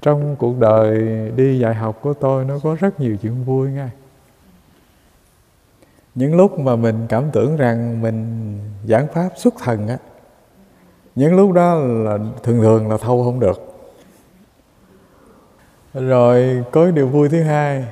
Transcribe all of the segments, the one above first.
Trong cuộc đời đi dạy học của tôi nó có rất nhiều chuyện vui nha. Những lúc mà mình cảm tưởng rằng mình giảng pháp xuất thần á, những lúc đó là thường là thâu không được. Rồi có điều vui thứ hai,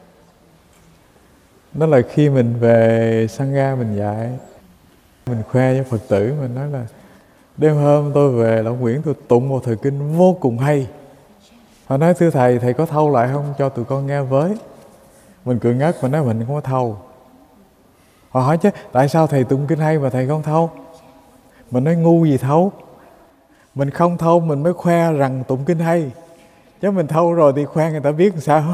đó là khi mình về Sangha mình dạy, mình khoe với Phật tử, mình nói là đêm hôm tôi về Lão Nguyễn tôi tụng một thời kinh vô cùng hay. Họ nói thưa thầy, thầy có thâu lại không cho tụi con nghe với. Mình cười ngất, mình nói mình không có thâu. Họ hỏi chứ tại sao thầy tụng kinh hay mà thầy không thâu? Mình nói ngu gì thâu. Mình không thâu mình mới khoe rằng tụng kinh hay, chứ mình thâu rồi thì khoe người ta biết làm sao.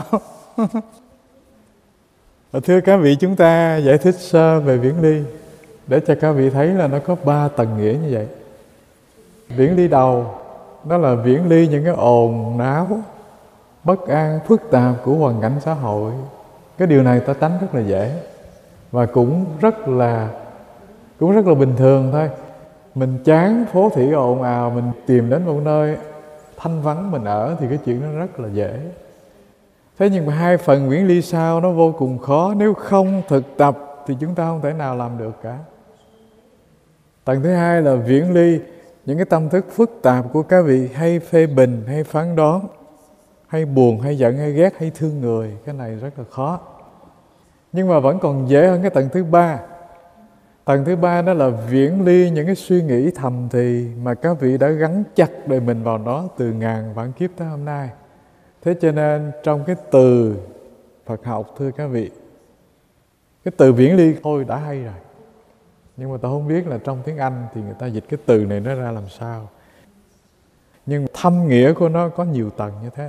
Thưa các vị, chúng ta giải thích sơ về viễn ly để cho các vị thấy là nó có 3 tầng nghĩa như vậy. Viễn ly đầu đó là viễn ly những cái ồn náo, bất an, phức tạp của hoàn cảnh xã hội. Cái điều này ta tránh rất là dễ và cũng rất là bình thường thôi. Mình chán phố thị ồn ào, mình tìm đến một nơi thanh vắng mình ở thì cái chuyện đó rất là dễ. Thế nhưng mà 2 phần viễn ly sau nó vô cùng khó. Nếu không thực tập thì chúng ta không thể nào làm được cả. Tầng thứ hai là viễn ly những cái tâm thức phức tạp của các vị, hay phê bình, hay phán đoán, hay buồn, hay giận, hay ghét, hay thương người. Cái này rất là khó. Nhưng mà vẫn còn dễ hơn cái tầng thứ ba. Tầng thứ ba đó là viễn ly những cái suy nghĩ thầm thì mà các vị đã gắn chặt đời mình vào đó từ ngàn vạn kiếp tới hôm nay. Thế cho nên trong cái từ Phật học, thưa các vị, cái từ viễn ly thôi đã hay rồi. Nhưng mà tôi không biết là trong tiếng Anh thì người ta dịch cái từ này nó ra làm sao. Nhưng thâm nghĩa của nó có nhiều tầng như thế.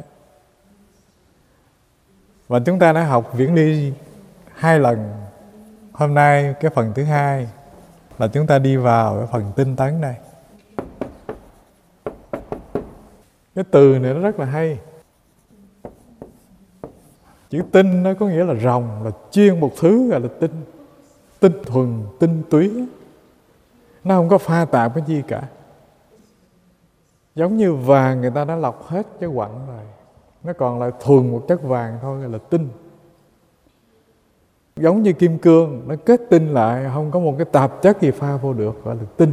Và chúng ta đã học viễn ly 2 lần. Hôm nay cái phần thứ 2 là chúng ta đi vào cái phần tinh tấn đây. Cái từ này nó rất là hay. Chữ tinh nó có nghĩa là ròng, là chuyên một thứ gọi là tinh. Tinh thuần, tinh túy. Nó không có pha tạp cái gì cả. Giống như vàng người ta đã lọc hết cái quặng rồi, nó còn lại thuần một chất vàng thôi, gọi là tinh. Giống như kim cương, nó kết tinh lại, không có một cái tạp chất gì pha vô được, gọi là tinh.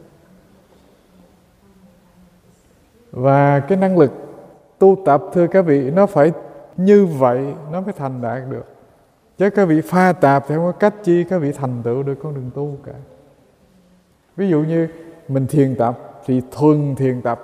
Và cái năng lực tu tập, thưa các vị, nó phải như vậy nó mới thành đạt được. Chứ các vị pha tạp thì không có cách chi các vị thành tựu được con đường tu cả. Ví dụ như mình thiền tập thì thuần thiền tập,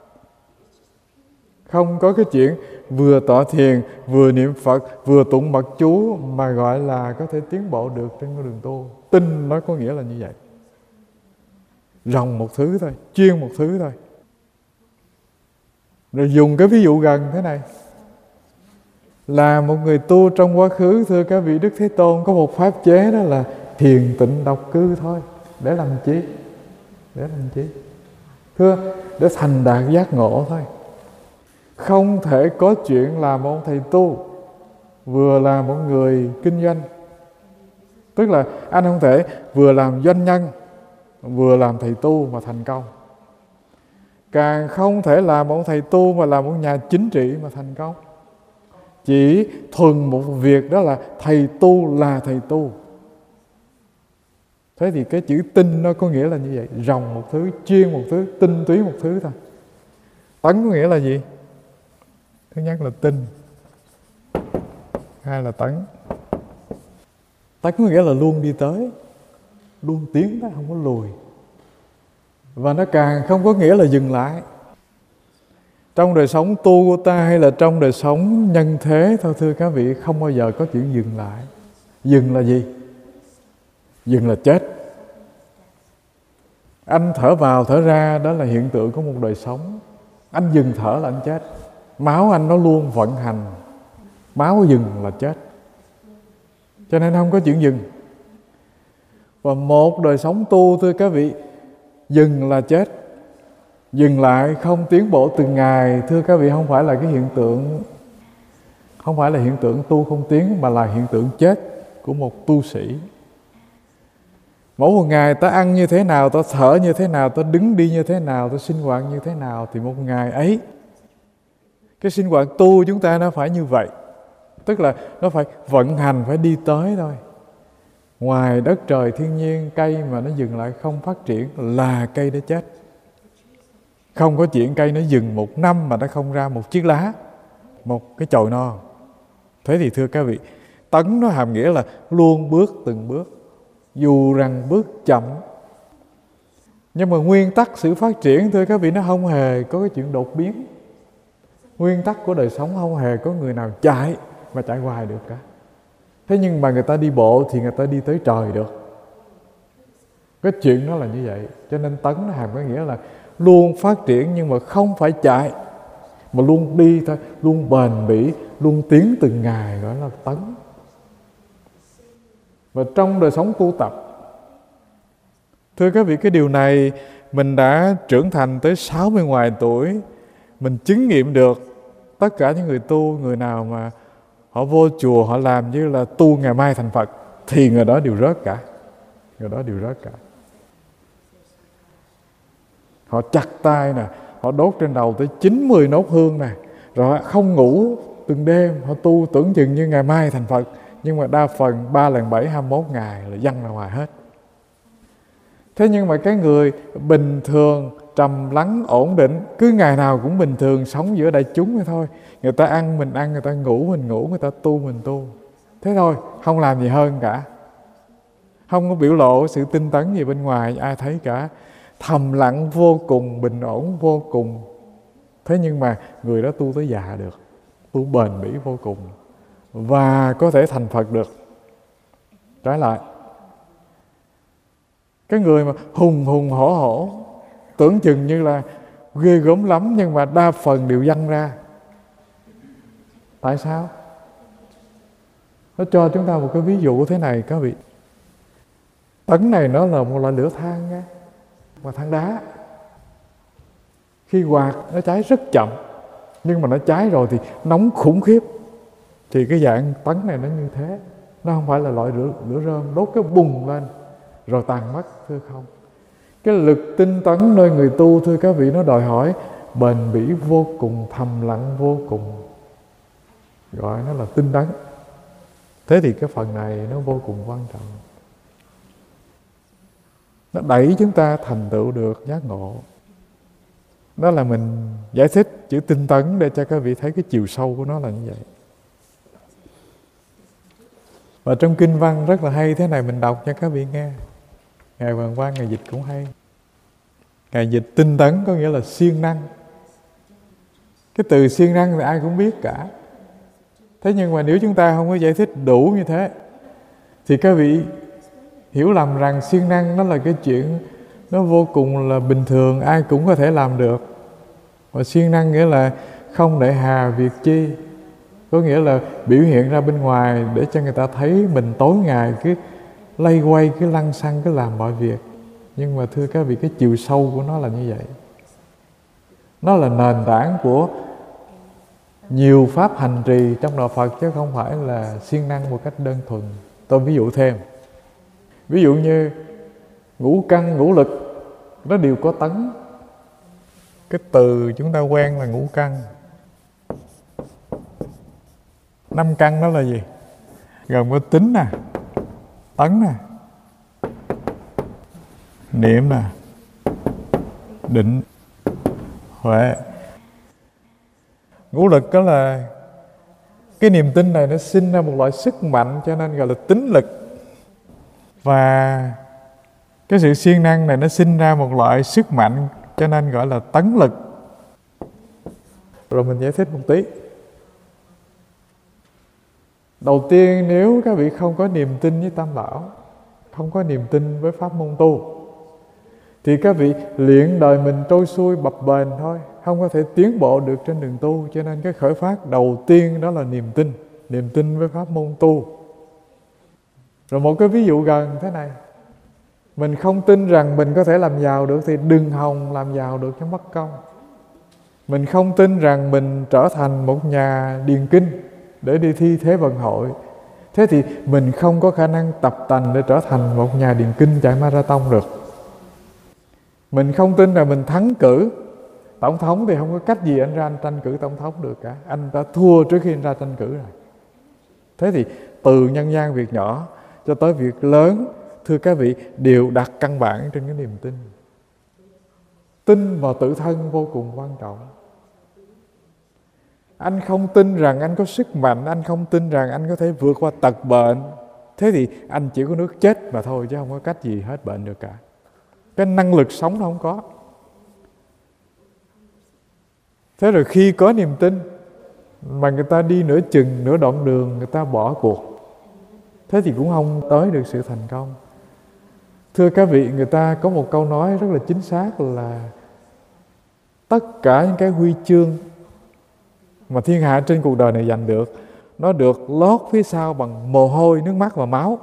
không có cái chuyện vừa tọa thiền, vừa niệm Phật, vừa tụng mật chú mà gọi là có thể tiến bộ được trên con đường tu. Tinh nó có nghĩa là như vậy. Ròng một thứ thôi, chuyên một thứ thôi. Rồi dùng cái ví dụ gần thế này. Là một người tu trong quá khứ, thưa các vị, Đức Thế Tôn có một pháp chế, đó là thiền tịnh độc cư thôi. Để làm chi? Để làm chi? Thưa, để thành đạt giác ngộ thôi. Không thể có chuyện là một ông thầy tu vừa là một người kinh doanh. Tức là anh không thể vừa làm doanh nhân vừa làm thầy tu mà thành công. Càng không thể làm một thầy tu mà làm một nhà chính trị mà thành công. Chỉ thuần một việc, đó là thầy tu là thầy tu. Thế thì cái chữ tinh nó có nghĩa là như vậy. Ròng một thứ, chuyên một thứ, tinh túy một thứ thôi. Tấn có nghĩa là gì? Thứ nhất là tinh, hai là tấn. Tấn có nghĩa là luôn đi tới, luôn tiến tới, không có lùi. Và nó càng không có nghĩa là dừng lại. Trong đời sống tu của ta hay là trong đời sống nhân thế thôi, thưa các vị, không bao giờ có chuyện dừng lại. Dừng là gì? Dừng là chết. Anh thở vào thở ra, đó là hiện tượng của một đời sống. Anh dừng thở là anh chết. Máu anh nó luôn vận hành, máu dừng là chết. Cho nên không có chuyện dừng. Và một đời sống tu, thưa các vị, dừng là chết. Dừng lại không tiến bộ từng ngày, thưa các vị, không phải là cái hiện tượng, không phải là hiện tượng tu không tiến, mà là hiện tượng chết của một tu sĩ. Mỗi một ngày ta ăn như thế nào, ta thở như thế nào, ta đứng đi như thế nào, ta sinh hoạt như thế nào, thì một ngày ấy Cái sinh hoạt tu chúng ta nó phải như vậy. Tức là nó phải vận hành, phải đi tới thôi. Ngoài đất trời thiên nhiên, cây mà nó dừng lại không phát triển là cây đã chết. Không có chuyện cây nó dừng 1 năm mà nó không ra một chiếc lá, một cái chồi non. Thế thì thưa các vị, tấn nó hàm nghĩa là luôn bước từng bước, dù rằng bước chậm. Nhưng mà nguyên tắc sự phát triển, thưa các vị, nó không hề có cái chuyện đột biến. Nguyên tắc của đời sống không hề có người nào chạy mà chạy hoài được cả. Thế nhưng mà người ta đi bộ thì người ta đi tới trời được. Cái chuyện đó là như vậy. Cho nên tấn nó hàm cái nghĩa là luôn phát triển nhưng mà không phải chạy, mà luôn đi thôi, luôn bền bỉ, luôn tiến từng ngày, gọi là tấn. Và trong đời sống tu tập, thưa các vị, cái điều này mình đã trưởng thành tới 60 ngoài tuổi, mình chứng nghiệm được. Tất cả những người tu, người nào mà họ vô chùa, họ làm như là tu ngày mai thành Phật, thì người đó đều rớt cả. Người đó đều rớt cả. Họ chặt tay nè, họ đốt trên đầu tới 90 nốt hương nè, rồi họ không ngủ từng đêm, họ tu tưởng chừng như ngày mai thành Phật. Nhưng mà đa phần 3 lần 7, 21 ngày là văng ra ngoài hết. Thế nhưng mà cái người bình thường, trầm lắng, ổn định, cứ ngày nào cũng bình thường, sống giữa đại chúng vậy thôi. Người ta ăn mình ăn, người ta ngủ mình ngủ, người ta tu mình tu. Thế thôi, không làm gì hơn cả. Không có biểu lộ sự tinh tấn gì bên ngoài, ai thấy cả. Thầm lặng vô cùng, bình ổn vô cùng. Thế nhưng mà người đó tu tới già được, tu bền bỉ vô cùng, và có thể thành Phật được. Trái lại, cái người mà hùng hùng hổ hổ, tưởng chừng như là ghê gớm lắm, nhưng mà đa phần đều văng ra. Tại sao? Nó cho chúng ta một cái ví dụ thế này các vị. Tấn này nó là một loại lửa than nha, và than đá. Khi quạt nó cháy rất chậm, nhưng mà nó cháy rồi thì nóng khủng khiếp. Thì cái dạng tấn này nó như thế. Nó không phải là loại lửa rơm đốt cái bùng lên rồi tàn mất, thưa không. Cái lực tinh tấn nơi người tu, thưa các vị, nó đòi hỏi bền bỉ vô cùng, thầm lặng vô cùng, gọi nó là tinh tấn. Thế thì cái phần này nó vô cùng quan trọng. Nó đẩy chúng ta thành tựu được giác ngộ. Đó là mình giải thích chữ tinh tấn để cho các vị thấy cái chiều sâu của nó là như vậy. Và trong kinh văn rất là hay thế này, mình đọc cho các vị nghe. Ngài Hoàng Quang Ngài dịch cũng hay. Ngài dịch tinh tấn có nghĩa là siêng năng. Cái từ siêng năng thì ai cũng biết cả. Thế nhưng mà nếu chúng ta không có giải thích đủ như thế thì các vị hiểu lầm rằng siêng năng nó là cái chuyện nó vô cùng là bình thường, ai cũng có thể làm được. Và siêng năng nghĩa là không để hà việc chi, có nghĩa là biểu hiện ra bên ngoài để cho người ta thấy mình tối ngày cứ lay quay, cứ lăng xăng, cứ làm mọi việc. Nhưng mà thưa các vị, cái chiều sâu của nó là như vậy. Nó là nền tảng của nhiều pháp hành trì trong đạo Phật, chứ không phải là siêng năng một cách đơn thuần. Tôi ví dụ thêm. Ví dụ như ngũ căn, ngũ lực, nó đều có tấn. Cái từ chúng ta quen là ngũ căn. 5 căn đó là gì? Gồm có tính nè, tấn nè, niệm nè, định, huệ. Ngũ lực đó là cái niềm tin này nó sinh ra một loại sức mạnh, cho nên gọi là tính lực. Và cái sự siêng năng này nó sinh ra một loại sức mạnh, cho nên gọi là tấn lực. Rồi mình giải thích một tí. Đầu tiên, nếu các vị không có niềm tin với Tam Bảo, không có niềm tin với pháp môn tu, thì các vị luyện đời mình trôi xuôi bập bềnh thôi, không có thể tiến bộ được trên đường tu. Cho nên cái khởi phát đầu tiên đó là niềm tin với pháp môn tu. Rồi một cái ví dụ gần thế này. Mình không tin rằng mình có thể làm giàu được thì đừng hòng làm giàu được cho mất công. Mình không tin rằng mình trở thành một nhà điền kinh để đi thi Thế vận hội, thế thì mình không có khả năng tập tành để trở thành một nhà điền kinh chạy marathon được. Mình không tin rằng mình thắng cử Tổng thống thì không có cách gì anh ra anh tranh cử tổng thống được cả. Anh đã thua trước khi anh ra tranh cử rồi. Thế thì từ nhân gian việc nhỏ cho tới việc lớn, thưa các vị, đều đặt căn bản trên cái niềm tin. Tin vào tự thân vô cùng quan trọng. Anh không tin rằng anh có sức mạnh, anh không tin rằng anh có thể vượt qua tật bệnh, thế thì anh chỉ có nước chết mà thôi, chứ không có cách gì hết bệnh được cả. Cái năng lực sống nó không có. Thế rồi khi có niềm tin mà người ta đi nửa chừng, nửa đoạn đường người ta bỏ cuộc, thế thì cũng không tới được sự thành công. Thưa các vị, người ta có một câu nói rất là chính xác là tất cả những cái huy chương mà thiên hạ trên cuộc đời này giành được, nó được lót phía sau bằng mồ hôi, nước mắt và máu.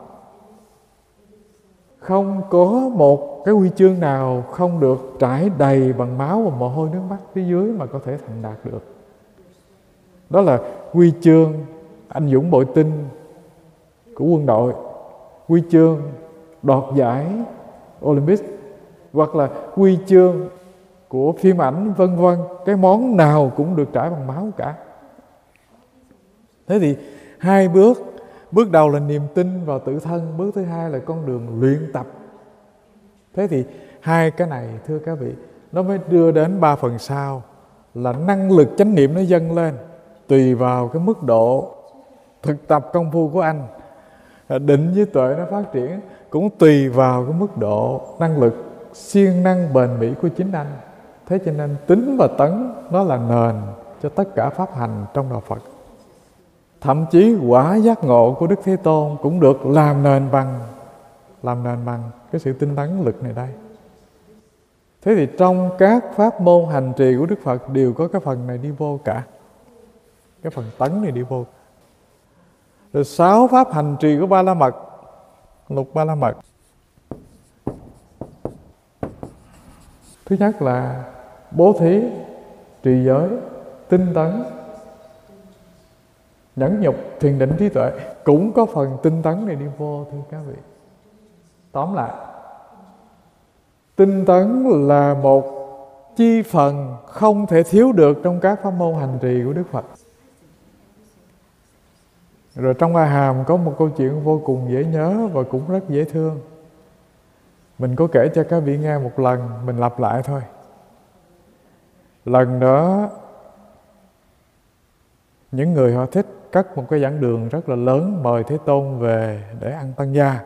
Không có một cái huy chương nào không được trải đầy bằng máu và mồ hôi nước mắt phía dưới mà có thể thành đạt được. Đó là huy chương anh dũng bội tinh của quân đội, huy chương đoạt giải Olympic, hoặc là huy chương của phim ảnh, vân vân. Cái món nào cũng được trải bằng máu cả. Thế thì hai bước. Bước đầu là niềm tin vào tự thân, bước thứ hai là con đường luyện tập. Thế thì hai cái này, thưa các vị, nó mới đưa đến ba phần sau là năng lực chánh niệm nó dâng lên tùy vào cái mức độ thực tập công phu của anh. Định với tuệ nó phát triển cũng tùy vào cái mức độ năng lực siêng năng bền bỉ của chính anh. Thế cho nên tính và tấn nó là nền cho tất cả pháp hành trong đạo Phật. Thậm chí quả giác ngộ của Đức Thế Tôn cũng được làm nền bằng cái sự tinh tấn lực này đây. Thế thì trong các pháp môn hành trì của Đức Phật đều có cái phần này đi vô cả. Cái phần tấn này đi vô. Rồi 6 pháp hành trì của Ba La Mật, lục Ba La Mật. Thứ nhất là bố thí, trì giới, tinh tấn, nhẫn nhục, thiền định, trí tuệ, cũng có phần tinh tấn này đi vô, thưa các vị. Tóm lại, tinh tấn là một chi phần không thể thiếu được trong các pháp môn hành trì của Đức Phật. Rồi trong A Hàm có một câu chuyện vô cùng dễ nhớ và cũng rất dễ thương. Mình có kể cho các vị nghe một lần, mình lặp lại thôi. Lần đó những người họ thích cất một cái giảng đường rất là lớn, mời Thế Tôn về để ăn tăng gia.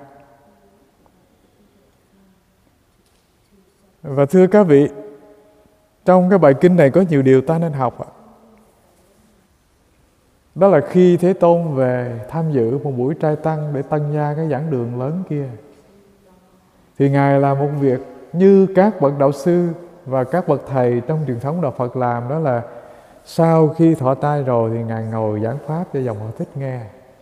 Và thưa các vị, trong cái bài kinh này có nhiều điều ta nên học. Đó là khi Thế Tôn về tham dự một buổi trai tăng để tăng gia cái giảng đường lớn kia, thì Ngài làm một việc như các bậc đạo sư và các bậc thầy trong truyền thống đạo Phật làm, đó là sau khi thọ trai rồi thì Ngài ngồi giảng pháp cho dòng họ thích nghe.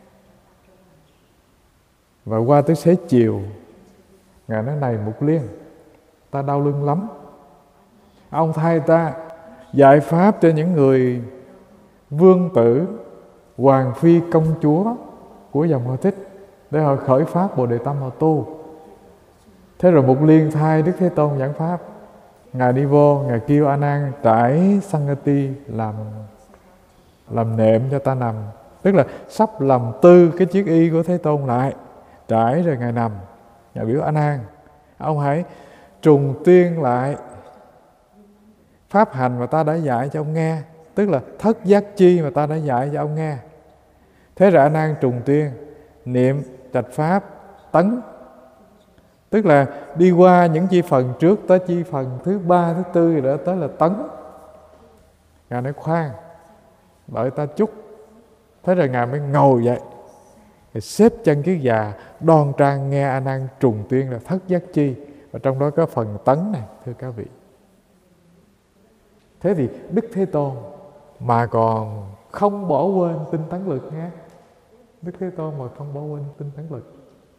Và qua tới xế chiều, Ngài nói: này Mục Liên, ta đau lưng lắm, ông thay ta dạy pháp cho những người vương tử, hoàng phi, công chúa của dòng họ thích để họ khởi pháp Bồ Đề Tâm họ tu. Thế rồi Mục Liên thay Đức Thế Tôn giảng pháp. Ngài đi vô, Ngài kêu A Nan trải Sangati làm nệm cho ta nằm. Tức là sắp làm tư cái chiếc y của Thế Tôn lại, trải rồi Ngài nằm. Ngài biểu A Nan, ông hãy trùng tuyên lại pháp hành mà ta đã dạy cho ông nghe, tức là thất giác chi mà ta đã dạy cho ông nghe. Thế rồi A Nan trùng tuyên niệm trạch pháp tấn, tức là đi qua những chi phần trước tới chi phần thứ 3, thứ 4 rồi đó tới là tấn. Ngài nói khoan, đợi ta chút. Thế rồi Ngài mới ngồi dậy, rồi xếp chân kiết già đoan trang nghe A Nan trùng tuyên là thất giác chi, và trong đó có phần tấn này, thưa các vị. Thế thì Đức Thế Tôn mà còn không bỏ quên tinh tấn lực nghe. Đức Thế Tôn mà không bỏ quên tinh tấn lực.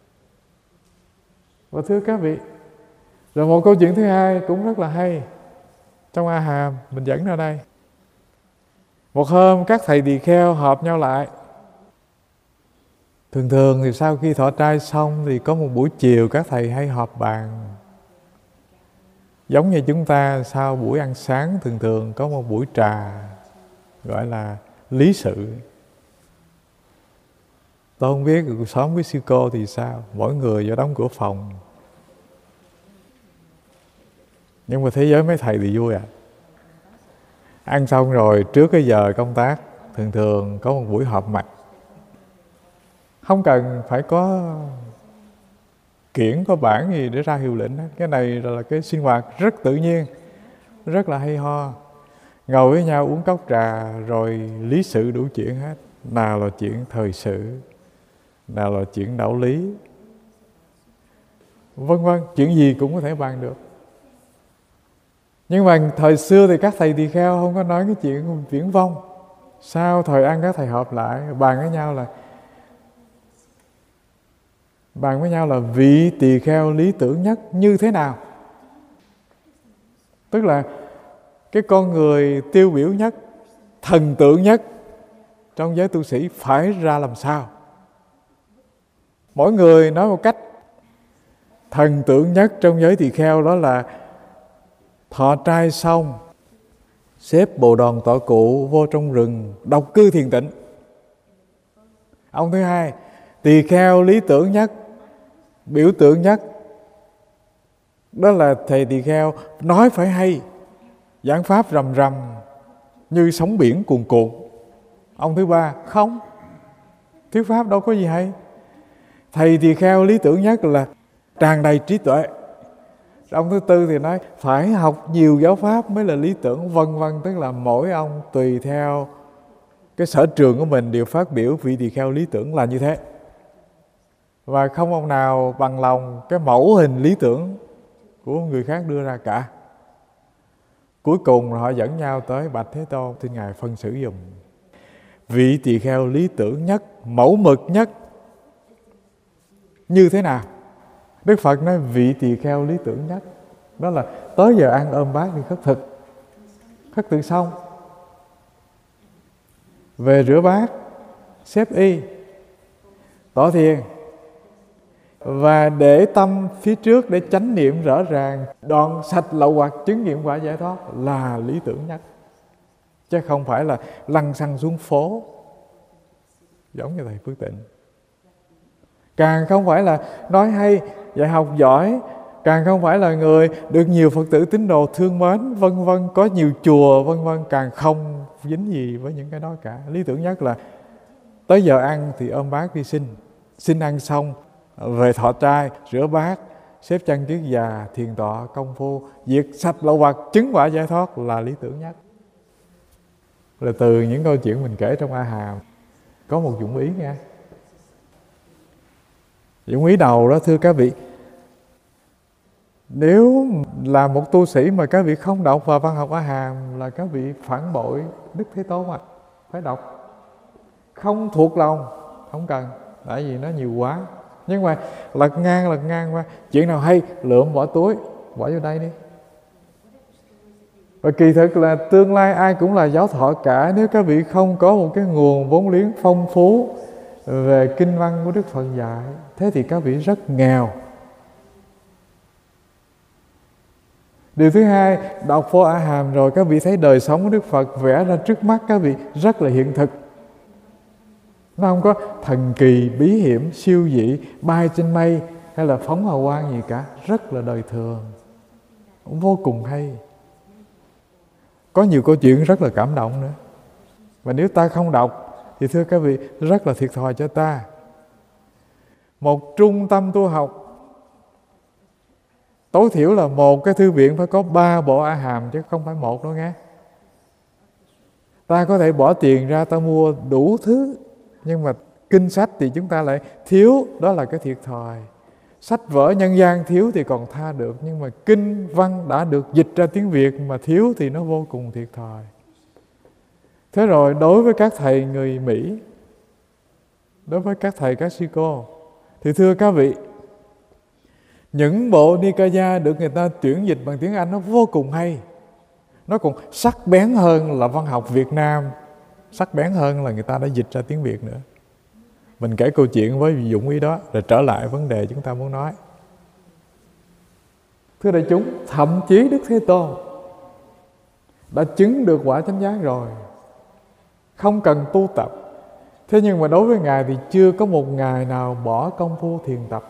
Và thưa các vị, rồi một câu chuyện thứ hai cũng rất là hay. Trong A Hàm mình dẫn ra đây. Một hôm các thầy tỳ kheo họp nhau lại. Thường thường thì sau khi thọ trai xong thì có một buổi chiều các thầy hay họp bàn. Giống như chúng ta sau buổi ăn sáng thường thường có một buổi trà gọi là lý sự. Tôi không biết cuộc sống với sư cô thì sao, mỗi người vô đóng cửa phòng. Nhưng mà thế giới mấy thầy thì vui à. Ăn xong rồi trước cái giờ công tác thường thường có một buổi họp mặt. Không cần phải có kiển, có bản gì để ra hiệu lệnh. Cái này là cái sinh hoạt rất tự nhiên, rất là hay ho. Ngồi với nhau uống cốc trà rồi lý sự đủ chuyện hết. Nào là chuyện thời sự, nào là chuyện đạo lý, vân vân, chuyện gì cũng có thể bàn được. Nhưng mà thời xưa thì các thầy tỳ kheo không có nói cái chuyện viễn vông. Sau thời ăn các thầy họp lại bàn với nhau là vị tỳ kheo lý tưởng nhất như thế nào. Tức là cái con người tiêu biểu nhất, thần tượng nhất trong giới tu sĩ phải ra làm sao. Mỗi người nói một cách. Thần tượng nhất trong giới tỳ kheo đó là thọ trai xong xếp bồ đoàn tọa cụ vô trong rừng độc cư thiền tịnh. Ông thứ hai, tỳ kheo lý tưởng nhất, biểu tượng nhất, đó là thầy tỳ kheo nói phải hay, giảng pháp rầm rầm như sóng biển cuồn cuộn. Ông thứ ba, không, thuyết pháp đâu có gì hay. Thầy tỳ kheo lý tưởng nhất là tràn đầy trí tuệ. Ông thứ tư thì nói phải học nhiều giáo pháp mới là lý tưởng, vân vân. Tức là mỗi ông tùy theo cái sở trường của mình đều phát biểu vị tỳ kheo lý tưởng là như thế. Và không ông nào bằng lòng cái mẫu hình lý tưởng của người khác đưa ra cả. Cuối cùng họ dẫn nhau tới bạch Thế Tôn, xin Ngài phân xử dùm. Vị tỳ kheo lý tưởng nhất, mẫu mực nhất như thế nào? Đức Phật nói vị tỳ kheo lý tưởng nhất đó là tới giờ ăn ôm bát thì khất thực xong, về rửa bát, xếp y, tỏ thiền, và để tâm phía trước để chánh niệm rõ ràng, đoạn sạch lậu hoặc, chứng nghiệm quả giải thoát là lý tưởng nhất. Chứ không phải là lăng xăng xuống phố giống như thầy Phước Tịnh. Càng không phải là nói hay, dạy học giỏi, càng không phải là người được nhiều Phật tử tín đồ thương mến, vân vân, có nhiều chùa, vân vân, càng không dính gì với những cái đó cả. Lý tưởng nhất là tới giờ ăn thì ôm bát đi xin ăn xong, về thọ trai, rửa bát, xếp chân trước già, thiền tọa, công phu, diệt sạch lậu hoặc, chứng quả giải thoát là lý tưởng nhất. Là từ những câu chuyện mình kể trong A Hàm, có một dụng ý nha. Dụng ý đầu đó, thưa các vị, nếu là một tu sĩ mà các vị không đọc vào văn học A Hàm là các vị phản bội Đức Thế Tôn à. Phải đọc. Không thuộc lòng, không cần, tại vì nó nhiều quá. Nhưng mà lật ngang qua, chuyện nào hay lượm bỏ túi, bỏ vô đây đi. Và kỳ thực là tương lai ai cũng là giáo thọ cả. Nếu các vị không có một cái nguồn vốn liếng phong phú về kinh văn của Đức Phật dạy, thế thì các vị rất nghèo. Điều thứ hai, đọc vô A Hàm rồi các vị thấy đời sống của Đức Phật vẽ ra trước mắt các vị rất là hiện thực. Nó không có thần kỳ, bí hiểm, siêu dị, bay trên mây hay là phóng hào quang gì cả. Rất là đời thường, cũng vô cùng hay. Có nhiều câu chuyện rất là cảm động nữa. Và nếu ta không đọc thì thưa các vị, rất là thiệt thòi cho ta. Một trung tâm tu học tối thiểu là một cái thư viện phải có 3 bộ A Hàm, chứ không phải một đâu nghe. Ta có thể bỏ tiền ra ta mua đủ thứ, nhưng mà kinh sách thì chúng ta lại thiếu, đó là cái thiệt thòi. Sách vở nhân gian thiếu thì còn tha được, nhưng mà kinh văn đã được dịch ra tiếng Việt mà thiếu thì nó vô cùng thiệt thòi. Thế rồi đối với các thầy người Mỹ, đối với các thầy các sư cô, thì thưa các vị, những bộ Nikaya được người ta chuyển dịch bằng tiếng Anh nó vô cùng hay. Nó còn sắc bén hơn là văn học Việt Nam, sắc bén hơn là người ta đã dịch ra tiếng Việt nữa. Mình kể câu chuyện với dụng ý đó, rồi trở lại vấn đề chúng ta muốn nói. Thưa đại chúng, thậm chí Đức Thế Tôn đã chứng được quả chánh giác rồi, không cần tu tập. Thế nhưng mà đối với Ngài thì chưa có một ngày nào bỏ công phu thiền tập.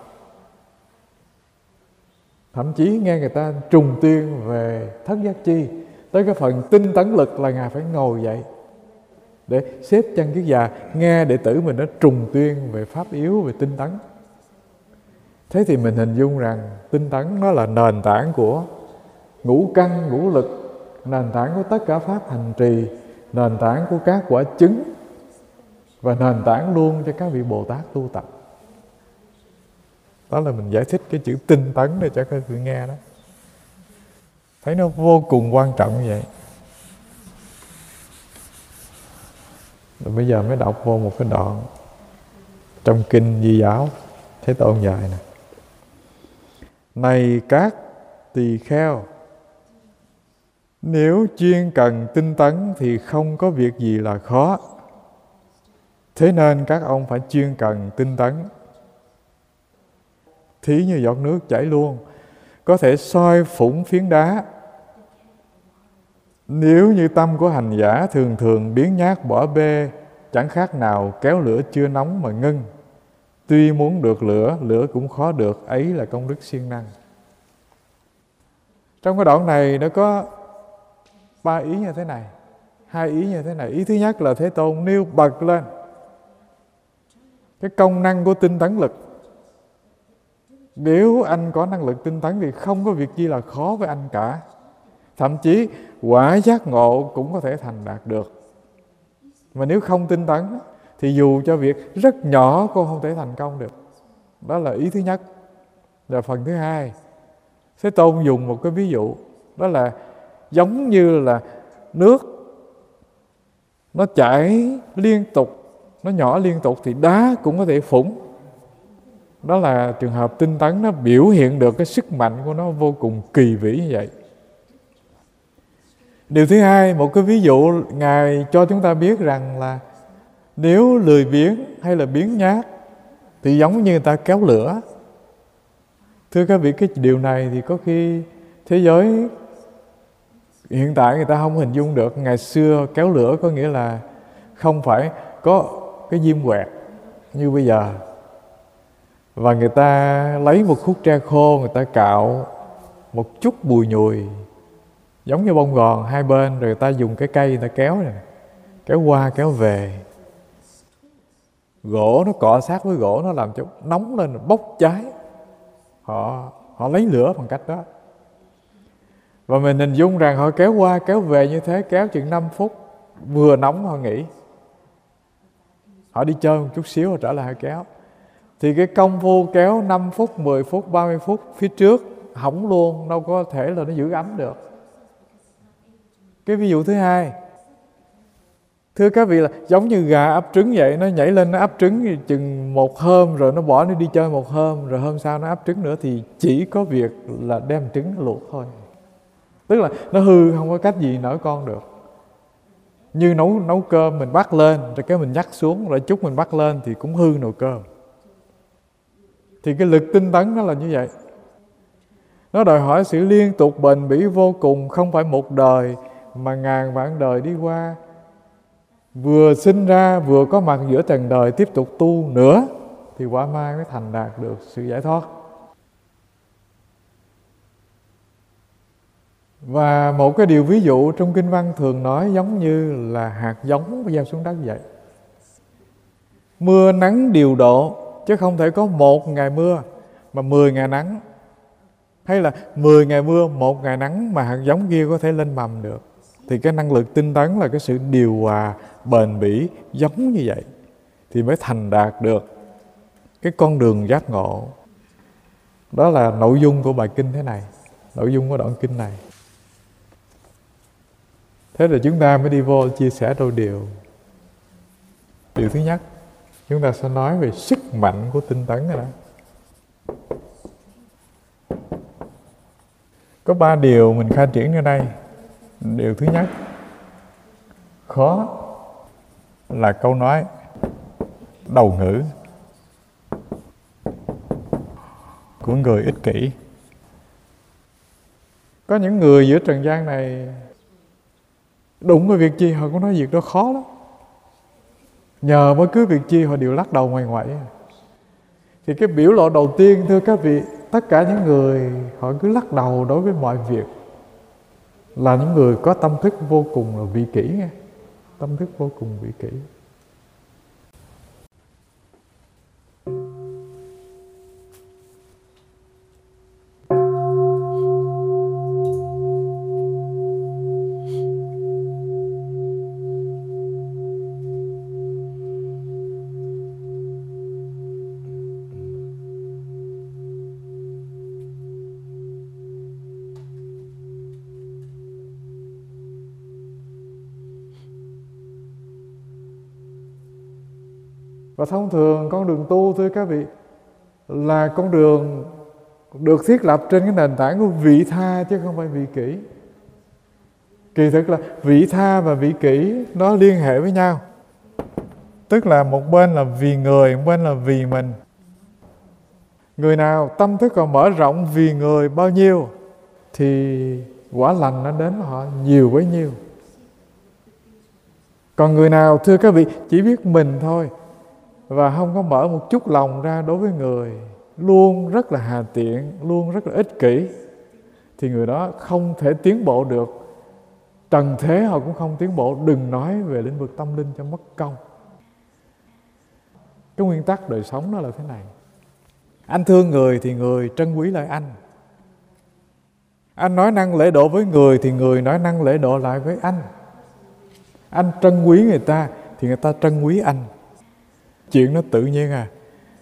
Thậm chí nghe người ta trùng tuyên về thất giác chi, tới cái phần tinh tấn lực là Ngài phải ngồi dậy để xếp chân kiết già, nghe đệ tử mình nó trùng tuyên về pháp yếu, về tinh tấn. Thế thì mình hình dung rằng tinh tấn nó là nền tảng của ngũ căn, ngũ lực, nền tảng của tất cả pháp hành trì, nền tảng của các quả chứng, và nền tảng luôn cho các vị Bồ Tát tu tập. Đó là mình giải thích cái chữ tinh tấn để cho các vị nghe đó. Thấy nó vô cùng quan trọng như vậy. Rồi bây giờ mới đọc vô một cái đoạn trong Kinh Di Giáo Thế Tôn dạy nè: này các tỳ kheo, nếu chuyên cần tinh tấn thì không có việc gì là khó. Thế nên các ông phải chuyên cần tinh tấn. Thí như giọt nước chảy luôn, có thể soi phủng phiến đá. Nếu như tâm của hành giả thường thường biếng nhác bỏ bê, chẳng khác nào kéo lửa chưa nóng mà ngưng. Tuy muốn được lửa, lửa cũng khó được, ấy là công đức siêng năng. Trong cái đoạn này nó có 3 ý như thế này, 2 ý như thế này. Ý thứ nhất là Thế Tôn nêu bật lên cái công năng của tinh tấn lực. Nếu anh có năng lực tinh tấn thì không có việc gì là khó với anh cả. Thậm chí quả giác ngộ cũng có thể thành đạt được. Mà nếu không tinh tấn thì dù cho việc rất nhỏ cũng không thể thành công được. Đó là ý thứ nhất. Và phần thứ hai, Thế Tôn dùng một cái ví dụ, đó là giống như là nước nó chảy liên tục, nó nhỏ liên tục thì đá cũng có thể phủng. Đó là trường hợp tinh tấn nó biểu hiện được cái sức mạnh của nó vô cùng kỳ vĩ như vậy. Điều thứ hai, một cái ví dụ Ngài cho chúng ta biết rằng là nếu lười biếng hay là biếng nhác thì giống như người ta kéo lửa. Thưa các vị, cái điều này thì có khi thế giới hiện tại người ta không hình dung được. Ngày xưa kéo lửa có nghĩa là không phải có cái diêm quẹt như bây giờ, và người ta lấy một khúc tre khô, người ta cạo một chút bùi nhùi giống như bông gòn hai bên, rồi người ta dùng cái cây người ta kéo này, kéo qua kéo về. Gỗ nó cọ sát với gỗ, nó làm cho nóng lên, bốc cháy. Họ lấy lửa bằng cách đó. Và mình hình dung rằng họ kéo qua kéo về như thế, kéo chừng 5 phút, vừa nóng họ nghỉ. Họ đi chơi một chút xíu rồi trở lại họ kéo. Thì cái công phu kéo 5 phút, 10 phút, 30 phút phía trước hỏng luôn, đâu có thể là nó giữ ấm được. Cái ví dụ thứ hai, thưa các vị, là giống như gà ấp trứng vậy. Nó nhảy lên nó ấp trứng chừng một hôm, rồi nó bỏ nó đi chơi một hôm, rồi hôm sau nó ấp trứng nữa, thì chỉ có việc là đem trứng nó luộc thôi. Tức là nó hư, không có cách gì nở con được. Như nấu cơm mình bắt lên rồi cái mình nhắc xuống, rồi chút mình bắt lên thì cũng hư nồi cơm. Thì cái lực tinh tấn nó là như vậy. Nó đòi hỏi sự liên tục bền bỉ vô cùng, không phải một đời mà ngàn vạn đời đi qua. Vừa sinh ra, vừa có mặt giữa trần đời, tiếp tục tu nữa thì quả mai mới thành đạt được sự giải thoát. Và một cái điều ví dụ trong kinh văn thường nói giống như là hạt giống gieo xuống đất vậy. Mưa nắng điều độ, chứ không thể có một ngày mưa mà 10 ngày nắng, hay là 10 ngày mưa, 1 ngày nắng mà hạt giống kia có thể lên mầm được. Thì cái năng lực tinh tấn là cái sự điều hòa bền bỉ giống như vậy thì mới thành đạt được cái con đường giác ngộ. Đó là nội dung của bài kinh thế này, nội dung của đoạn kinh này. Thế là chúng ta mới đi vô chia sẻ đôi điều. Điều thứ nhất, chúng ta sẽ nói về sức mạnh của tinh tấn rồi đó. Có 3 điều mình khai triển ở đây. Điều thứ nhất, khó là câu nói đầu ngữ của người ích kỷ. Có những người giữa trần gian này đụng vào việc chi họ cũng nói việc đó khó lắm. Nhờ bất cứ việc chi họ đều lắc đầu ngoài ngoại. Thì cái biểu lộ đầu tiên, thưa các vị, tất cả những người họ cứ lắc đầu đối với mọi việc là những người có tâm thức vô cùng là vị kỷ nghe. Tâm thức vô cùng vị kỷ. Và thông thường con đường tu, thưa các vị, là con đường được thiết lập trên cái nền tảng của vị tha chứ không phải vị kỷ. Kỳ thực là vị tha và vị kỷ nó liên hệ với nhau. Tức là một bên là vì người, một bên là vì mình. Người nào tâm thức còn mở rộng vì người bao nhiêu thì quả lành nó đến với họ nhiều bấy nhiêu. Còn người nào, thưa các vị, chỉ biết mình thôi và không có mở một chút lòng ra đối với người, luôn rất là hà tiện, luôn rất là ích kỷ, thì người đó không thể tiến bộ được. Trần thế họ cũng không tiến bộ, đừng nói về lĩnh vực tâm linh cho mất công. Cái nguyên tắc đời sống đó là thế này. Anh thương người thì người trân quý lại anh. Anh nói năng lễ độ với người thì người nói năng lễ độ lại với anh. Anh trân quý người ta thì người ta trân quý anh. Chuyện nó tự nhiên à.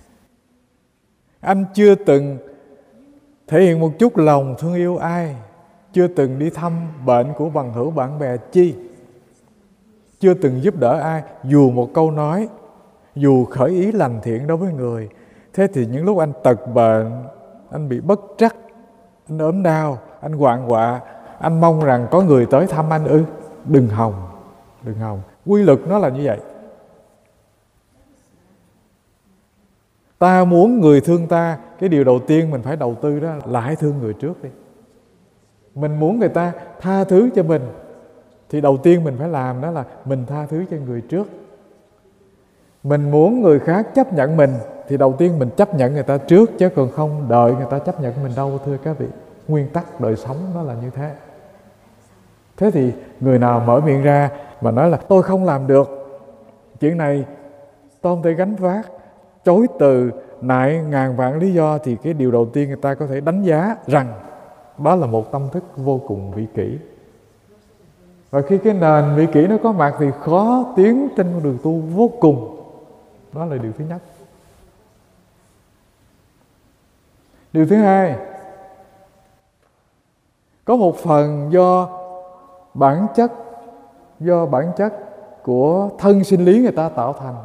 Anh chưa từng thể hiện một chút lòng thương yêu ai, chưa từng đi thăm bệnh của bằng hữu bạn bè chi, chưa từng giúp đỡ ai dù một câu nói, dù khởi ý lành thiện đối với người. Thế thì những lúc anh tật bệnh, anh bị bất trắc, anh ốm đau, anh hoạn họa, anh mong rằng có người tới thăm anh ư? Đừng hòng, đừng hòng. Quy luật nó là như vậy. Ta muốn người thương ta, cái điều đầu tiên mình phải đầu tư đó là hãy thương người trước đi. Mình muốn người ta tha thứ cho mình thì đầu tiên mình phải làm đó là mình tha thứ cho người trước. Mình muốn người khác chấp nhận mình thì đầu tiên mình chấp nhận người ta trước, chứ còn không đợi người ta chấp nhận mình đâu, thưa các vị. Nguyên tắc đời sống nó là như thế. Thế thì người nào mở miệng ra mà nói là tôi không làm được, chuyện này tôi không thể gánh vác, chối từ, nại ngàn vạn lý do, thì cái điều đầu tiên người ta có thể đánh giá rằng đó là một tâm thức vô cùng vị kỷ. Và khi cái nền vị kỷ nó có mặt thì khó tiến trên con đường tu vô cùng. Đó là điều thứ nhất. Điều thứ hai, có một phần do bản chất của thân sinh lý người ta tạo thành.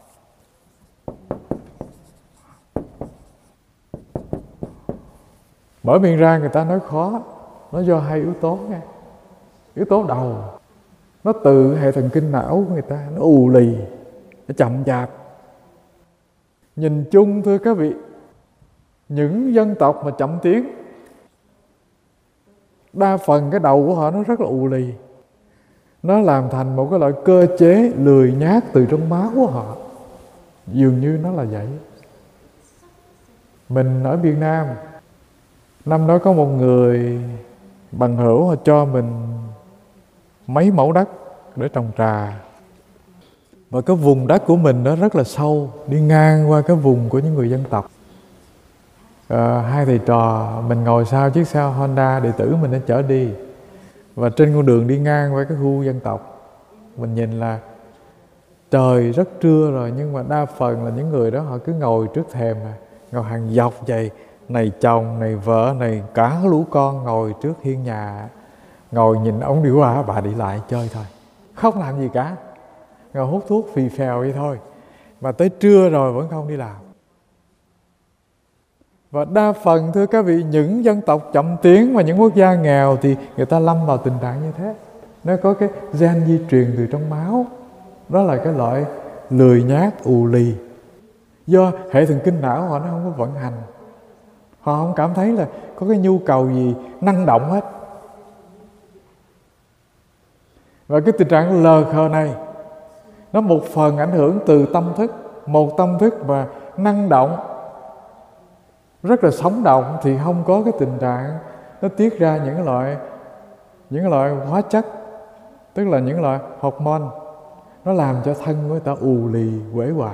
Mở miệng ra người ta nói khó, nó do hai yếu tố nha. Yếu tố đầu, nó từ hệ thần kinh não của người ta, nó ù lì, nó chậm chạp. Nhìn chung, thưa các vị, những dân tộc mà chậm tiến, đa phần cái đầu của họ nó rất là ù lì. Nó làm thành một cái loại cơ chế lười nhác từ trong máu của họ. Dường như nó là vậy. Mình ở Việt Nam, năm đó có một người bằng hữu họ cho mình mấy mẫu đất để trồng trà. Và cái vùng đất của mình nó rất là sâu, đi ngang qua cái vùng của những người dân tộc. Hai thầy trò mình ngồi sau chiếc xe Honda, đệ tử mình đã chở đi. Và trên con đường đi ngang qua cái khu dân tộc, mình nhìn là trời rất trưa rồi, nhưng mà đa phần là những người đó họ cứ ngồi trước thềm, ngồi hàng dọc vậy. Này chồng, này vợ, này cả lũ con ngồi trước hiên nhà, ngồi nhìn ông điều hòa bà đi lại chơi thôi, không làm gì cả, ngồi hút thuốc phì phèo vậy thôi. Mà tới trưa rồi vẫn không đi làm. Và đa phần, thưa các vị, những dân tộc chậm tiến và những quốc gia nghèo thì người ta lâm vào tình trạng như thế. Nó có cái gen di truyền từ trong máu. Đó là cái loại lười nhác, ù lì. Do hệ thần kinh não họ nó không có vận hành. Họ không cảm thấy là có cái nhu cầu gì năng động hết. Và cái tình trạng lờ khờ này nó một phần ảnh hưởng từ tâm thức. Một tâm thức mà năng động, rất là sống động thì không có cái tình trạng nó tiết ra những loại hóa chất, tức là những loại hormone nó làm cho thân của người ta ù lì, uể oải.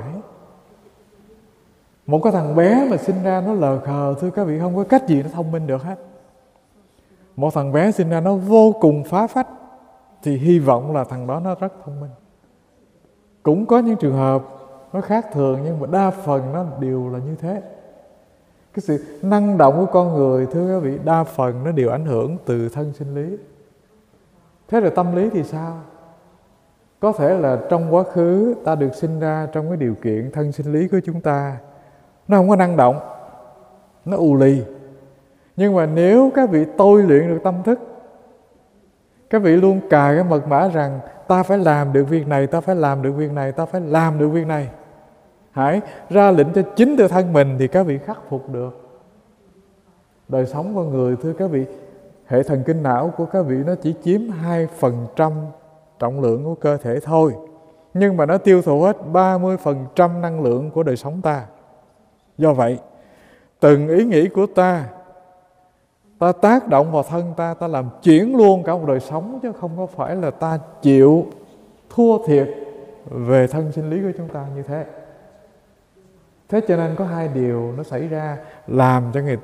Một cái thằng bé mà sinh ra nó lờ khờ, thưa các vị, không có cách gì nó thông minh được hết. Một thằng bé sinh ra nó vô cùng phá phách thì hy vọng là thằng đó nó rất thông minh. Cũng có những trường hợp nó khác thường, nhưng mà đa phần nó đều là như thế. Cái sự năng động của con người, thưa các vị, đa phần nó đều ảnh hưởng từ thân sinh lý. Thế rồi tâm lý thì sao? Có thể là trong quá khứ ta được sinh ra trong cái điều kiện thân sinh lý của chúng ta nó không có năng động, nó ù lì. Nhưng mà nếu các vị tôi luyện được tâm thức, các vị luôn cài cái mật mã rằng ta phải làm được việc này, ta phải làm được việc này, ta phải làm được việc này. Hãy ra lệnh cho chính tự thân mình thì các vị khắc phục được. Đời sống con người, thưa các vị, hệ thần kinh não của các vị nó chỉ chiếm 2% trọng lượng của cơ thể thôi, nhưng mà nó tiêu thụ hết 30% năng lượng của đời sống ta. Do vậy, từng ý nghĩ của ta tác động vào thân ta, ta làm chuyển luôn cả một đời sống, chứ không có phải là ta chịu thua thiệt về thân sinh lý của chúng ta như thế. Thế cho nên có hai điều nó xảy ra làm cho người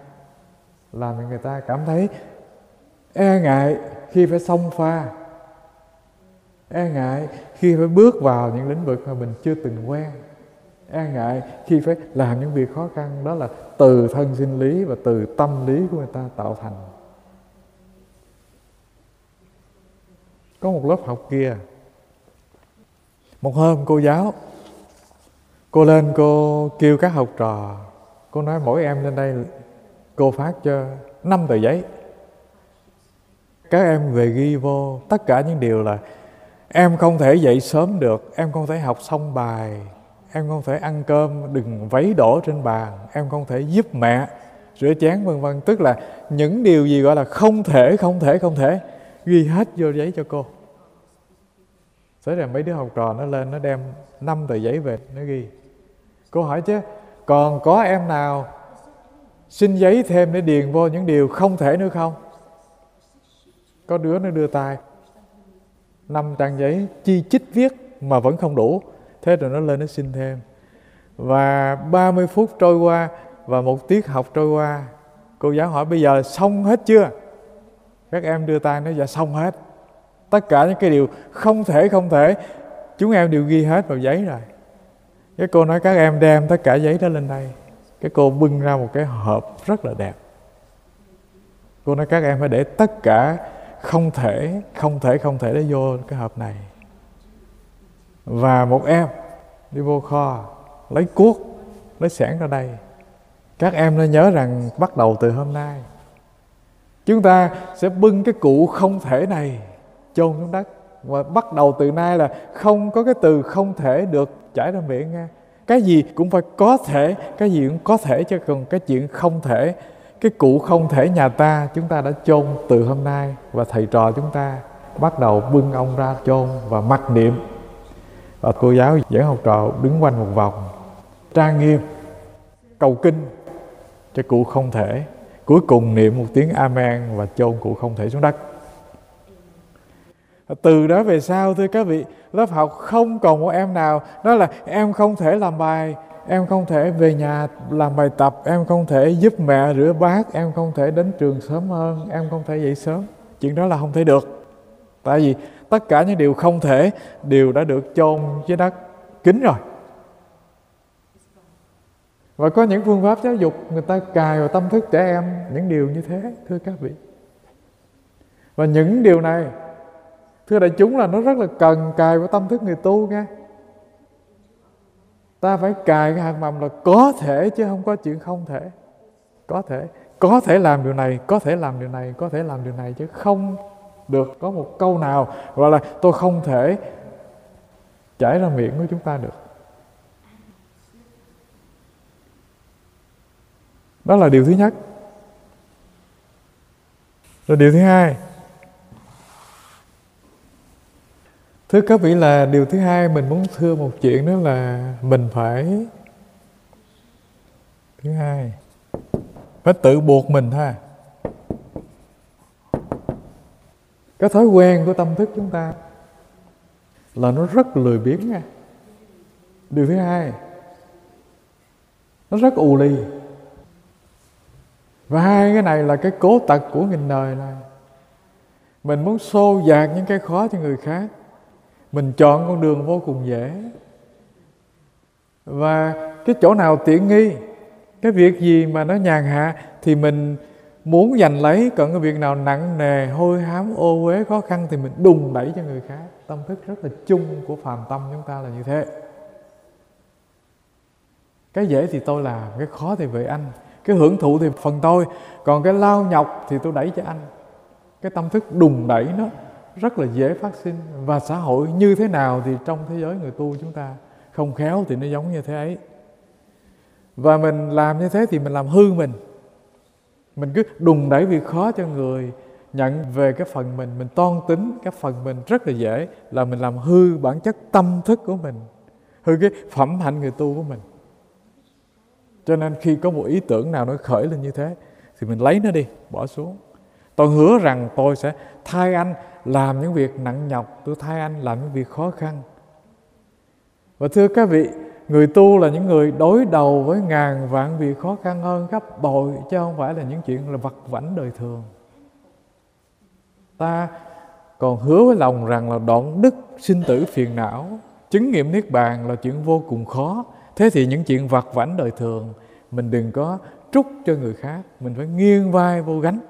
ta cảm thấy e ngại khi phải xông pha, e ngại khi phải bước vào những lĩnh vực mà mình chưa từng quen, e ngại khi phải làm những việc khó khăn. Đó là từ thân sinh lý và từ tâm lý của người ta tạo thành. Có một lớp học kia, một hôm cô giáo, cô lên cô kêu các học trò, cô nói mỗi em lên đây cô phát cho 5 tờ giấy. Các em về ghi vô tất cả những điều là em không thể dậy sớm được, em không thể học xong bài, em không thể ăn cơm đừng vấy đổ trên bàn, em không thể giúp mẹ rửa chén, vân vân. Tức là những điều gì gọi là không thể, ghi hết vô giấy cho cô. Thế là mấy đứa học trò nó lên, nó đem 5 tờ giấy về, nó ghi. Cô hỏi chứ còn có em nào xin giấy thêm để điền vô những điều không thể nữa không? Có đứa nó đưa tay 5 trang giấy chi chít viết mà vẫn không đủ. Thế rồi nó lên nó xin thêm. Và 30 phút trôi qua và một tiết học trôi qua, cô giáo hỏi bây giờ xong hết chưa? Các em đưa tay nói dạ xong hết. Tất cả những cái điều không thể chúng em đều ghi hết vào giấy rồi. Cái cô nói các em đem tất cả giấy đó lên đây. Cái cô bưng ra một cái hộp rất là đẹp. Cô nói các em phải để tất cả không thể để vô cái hộp này. Và một em đi vô kho lấy cuốc, lấy xẻng ra đây. Các em nên nhớ rằng bắt đầu từ hôm nay chúng ta sẽ bưng cái cụ không thể này chôn xuống đất. Và bắt đầu từ nay là không có cái từ không thể được chảy ra miệng nha. Cái gì cũng phải có thể, cái gì cũng có thể, chứ còn cái chuyện không thể, cái cụ không thể nhà ta chúng ta đã chôn từ hôm nay. Và thầy trò chúng ta bắt đầu bưng ông ra chôn và mặc niệm. Và cô giáo dẫn học trò đứng quanh một vòng trang nghiêm cầu kinh cho cụ không thể. Cuối cùng niệm một tiếng Amen và chôn cụ không thể xuống đất. Từ đó về sau, thưa các vị, lớp học không còn một em nào nói là em không thể làm bài, em không thể về nhà làm bài tập, em không thể giúp mẹ rửa bát, em không thể đến trường sớm hơn, em không thể dậy sớm. Chuyện đó là không thể được. Tại vì tất cả những điều không thể đều đã được chôn dưới đất kín rồi. Và có những phương pháp giáo dục người ta cài vào tâm thức trẻ em những điều như thế, thưa các vị. Và những điều này, thưa đại chúng, là nó rất là cần cài vào tâm thức người tu nha. Ta phải cài cái hạt mầm là có thể chứ không có chuyện không thể. Có thể làm điều này, có thể làm điều này, có thể làm điều này, chứ không được có một câu nào gọi là tôi không thể chảy ra miệng của chúng ta được. Đó là điều thứ nhất. Rồi điều thứ hai, Thưa các vị, là điều thứ hai mình muốn thưa một chuyện, đó là mình phải tự buộc mình thôi. Cái thói quen của tâm thức chúng ta là nó rất lười biếng nha. Điều thứ hai, nó rất ù lì. Và hai cái này là cái cố tật của nghìn đời này. Mình muốn xô dạt những cái khó cho người khác, mình chọn con đường vô cùng dễ. Và cái chỗ nào tiện nghi, cái việc gì mà nó nhàn hạ thì mình muốn giành lấy. Còn cái việc nào nặng nề, hôi hám, ô uế, khó khăn thì mình đùng đẩy cho người khác. Tâm thức rất là chung của phàm tâm chúng ta là như thế. Cái dễ thì tôi làm, cái khó thì về anh, cái hưởng thụ thì phần tôi, còn cái lao nhọc thì tôi đẩy cho anh. Cái tâm thức đùng đẩy nó rất là dễ phát sinh. Và xã hội như thế nào thì trong thế giới người tu chúng ta không khéo thì nó giống như thế ấy. Và mình làm như thế thì mình làm hư mình. Mình cứ đùng đẩy việc khó cho người, nhận về cái phần mình toan tính cái phần mình rất là dễ, là mình làm hư bản chất tâm thức của mình, hư cái phẩm hạnh người tu của mình. Cho nên khi có một ý tưởng nào nó khởi lên như thế thì mình lấy nó đi, bỏ xuống. Tôi hứa rằng tôi sẽ thay anh làm những việc nặng nhọc, tôi thay anh làm những việc khó khăn. Và thưa các vị, người tu là những người đối đầu với ngàn vạn việc khó khăn hơn gấp bội, chứ không phải là những chuyện là vặt vãnh đời thường. Ta còn hứa với lòng rằng là đoạn đứt sinh tử phiền não, chứng nghiệm niết bàn là chuyện vô cùng khó. Thế thì những chuyện vặt vãnh đời thường mình đừng có trút cho người khác, mình phải nghiêng vai vô gánh.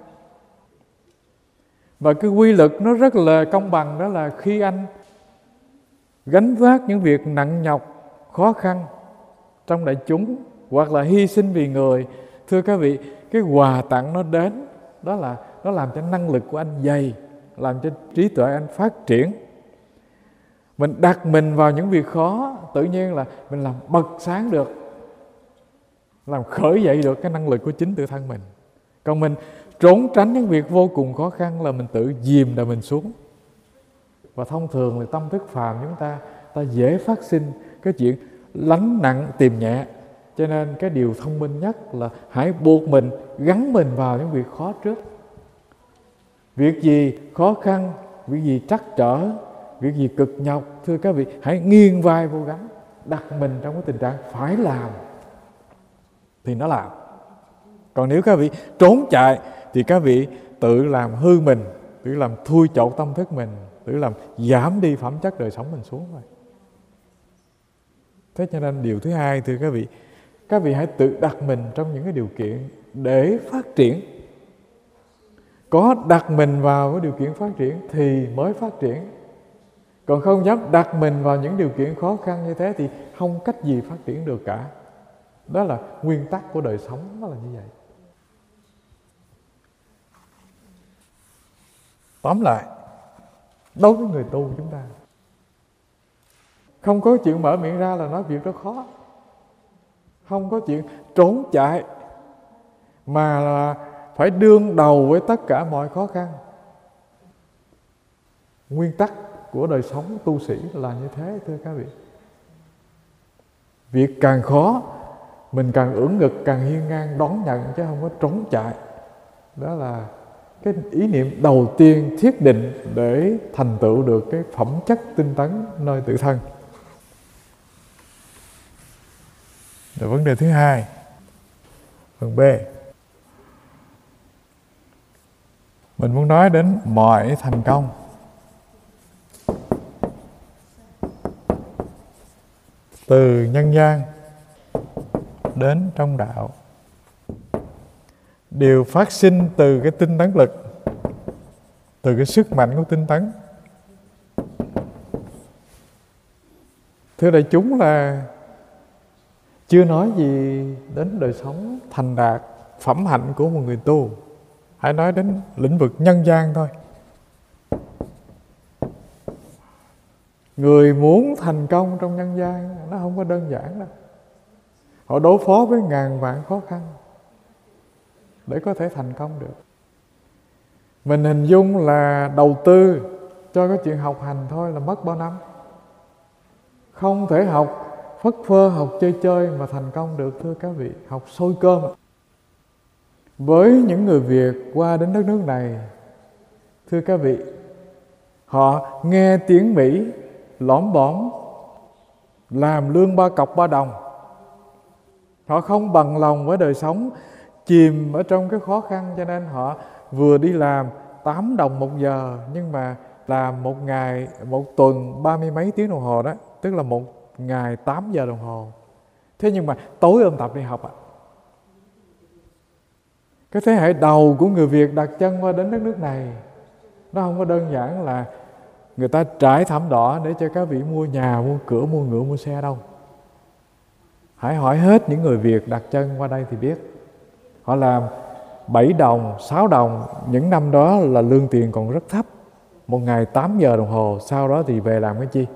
Và cái quy luật nó rất là công bằng, đó là khi anh gánh vác những việc nặng nhọc, khó khăn trong đại chúng, hoặc là hy sinh vì người, thưa các vị, cái quà tặng nó đến, đó là nó làm cho năng lực của anh dày, làm cho trí tuệ anh phát triển. Mình đặt mình vào những việc khó, tự nhiên là mình làm bật sáng được, làm khởi dậy được cái năng lực của chính tự thân mình. Còn mình trốn tránh những việc vô cùng khó khăn là mình tự dìm đời mình xuống. Và thông thường thì tâm thức phàm chúng ta dễ phát sinh cái chuyện lánh nặng tìm nhẹ. Cho nên cái điều thông minh nhất là hãy buộc mình, gắn mình vào những việc khó trước. Việc gì khó khăn, việc gì trắc trở, việc gì cực nhọc, thưa các vị, hãy nghiêng vai vô gánh, đặt mình trong cái tình trạng phải làm thì nó làm. Còn nếu các vị trốn chạy thì các vị tự làm hư mình, tự làm thui chột tâm thức mình, tự làm giảm đi phẩm chất đời sống mình xuống rồi. Thế cho nên điều thứ hai, thưa các vị hãy tự đặt mình trong những cái điều kiện để phát triển. Có đặt mình vào cái điều kiện phát triển thì mới phát triển. Còn không dám đặt mình vào những điều kiện khó khăn như thế thì không cách gì phát triển được cả. Đó là nguyên tắc của đời sống, nó là như vậy. Tóm lại, đối với người tu chúng ta, không có chuyện mở miệng ra là nói việc đó khó. Không có chuyện trốn chạy, mà là phải đương đầu với tất cả mọi khó khăn. Nguyên tắc của đời sống tu sĩ là như thế, thưa các vị. Việc càng khó, mình càng ưỡn ngực, càng hiên ngang đón nhận, chứ không có trốn chạy. Đó là cái ý niệm đầu tiên thiết định để thành tựu được cái phẩm chất tinh tấn nơi tự thân. Rồi vấn đề thứ hai, phần B, mình muốn nói đến mọi thành công từ nhân gian đến trong đạo đều phát sinh từ cái tinh tấn lực, từ cái sức mạnh của tinh tấn. Thưa đại chúng, là chưa nói gì đến đời sống thành đạt phẩm hạnh của một người tu, hãy nói đến lĩnh vực nhân gian thôi. Người muốn thành công trong nhân gian nó không có đơn giản đâu. Họ đối phó với ngàn vạn khó khăn để có thể thành công được. Mình hình dung là đầu tư cho cái chuyện học hành thôi là mất bao năm. Không thể học phất phơ, học chơi chơi mà thành công được, thưa các vị. Học sôi cơm. Với những người Việt qua đến đất nước này, thưa các vị, họ nghe tiếng Mỹ lõm bõm, làm lương 3 cọc 3 đồng. Họ không bằng lòng với đời sống chìm ở trong cái khó khăn, cho nên họ vừa đi làm 8 đồng 1 giờ, nhưng mà làm một ngày, một tuần 30 mấy tiếng đồng hồ đó, tức là một ngày 8 giờ đồng hồ. Thế nhưng mà tối ôm tập đi học ạ. Cái thế hệ đầu của người Việt đặt chân qua đến đất nước này, nó không có đơn giản là người ta trải thảm đỏ để cho các vị mua nhà, mua cửa, mua ngựa, mua xe đâu. Hãy hỏi hết những người Việt đặt chân qua đây thì biết. Họ làm 7 đồng, 6 đồng, những năm đó là lương tiền còn rất thấp. Một ngày 8 giờ đồng hồ, sau đó thì về làm cái chi?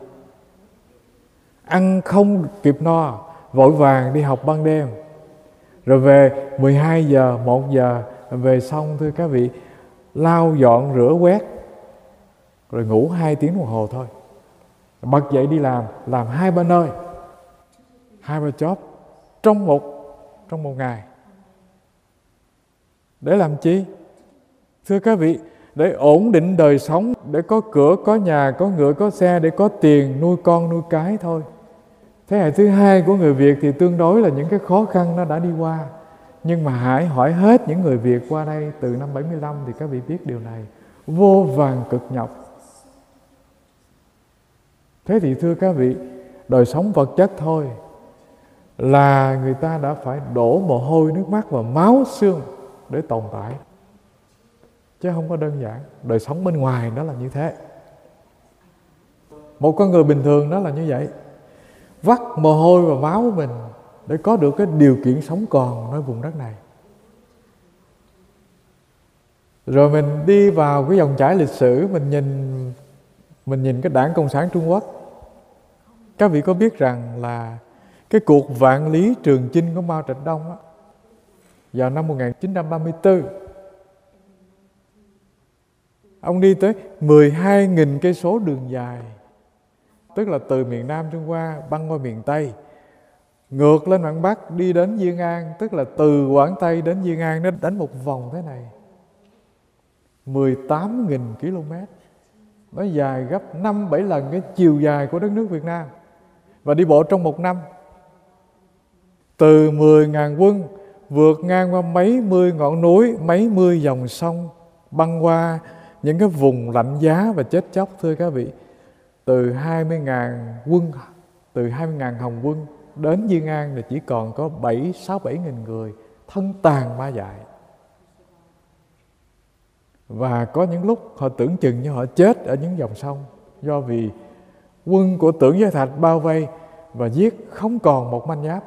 Ăn không kịp no, vội vàng đi học ban đêm. Rồi về 12 giờ, 1 giờ, về xong thưa các vị, lau dọn, rửa quét, rồi ngủ 2 tiếng đồng hồ thôi. Bật dậy đi làm 2-3 nơi, 2-3 job trong một ngày. Để làm chi? Thưa các vị, để ổn định đời sống, để có cửa, có nhà, có ngựa, có xe, để có tiền nuôi con, nuôi cái thôi. Thế hệ thứ hai của người Việt thì tương đối là những cái khó khăn nó đã đi qua. Nhưng mà hãy hỏi hết những người Việt qua đây từ năm 75 thì các vị biết điều này. Vô vàn cực nhọc. Thế thì thưa các vị, đời sống vật chất thôi là người ta đã phải đổ mồ hôi, nước mắt và máu xương để tồn tại, chứ không có đơn giản. Đời sống bên ngoài đó là như thế. Một con người bình thường đó là như vậy, vắt mồ hôi và máu của mình để có được cái điều kiện sống còn nơi vùng đất này. Rồi mình đi vào cái dòng chảy lịch sử, mình nhìn cái Đảng Cộng sản Trung Quốc. Các vị có biết rằng là cái cuộc vạn lý trường chinh của Mao Trạch Đông á, vào năm 1934, ông đi tới 12.000 cây số đường dài, tức là từ miền Nam Trung Hoa băng qua miền Tây, ngược lên mặt Bắc đi đến Diên An, tức là từ Quảng Tây đến Diên An, nó đánh một vòng thế này, 18.000 km. Nó dài gấp 5-7 lần cái chiều dài của đất nước Việt Nam. Và đi bộ trong một năm, từ 10.000 quân vượt ngang qua mấy mươi ngọn núi, mấy mươi dòng sông, băng qua những cái vùng lạnh giá và chết chóc, thưa các vị. Từ 20.000 quân, từ 20.000 Hồng quân đến Diên An thì chỉ còn có 6-7 nghìn người, thân tàn ma dại. Và có những lúc họ tưởng chừng như họ chết ở những dòng sông, do vì quân của Tưởng Giới Thạch bao vây và giết không còn một manh giáp.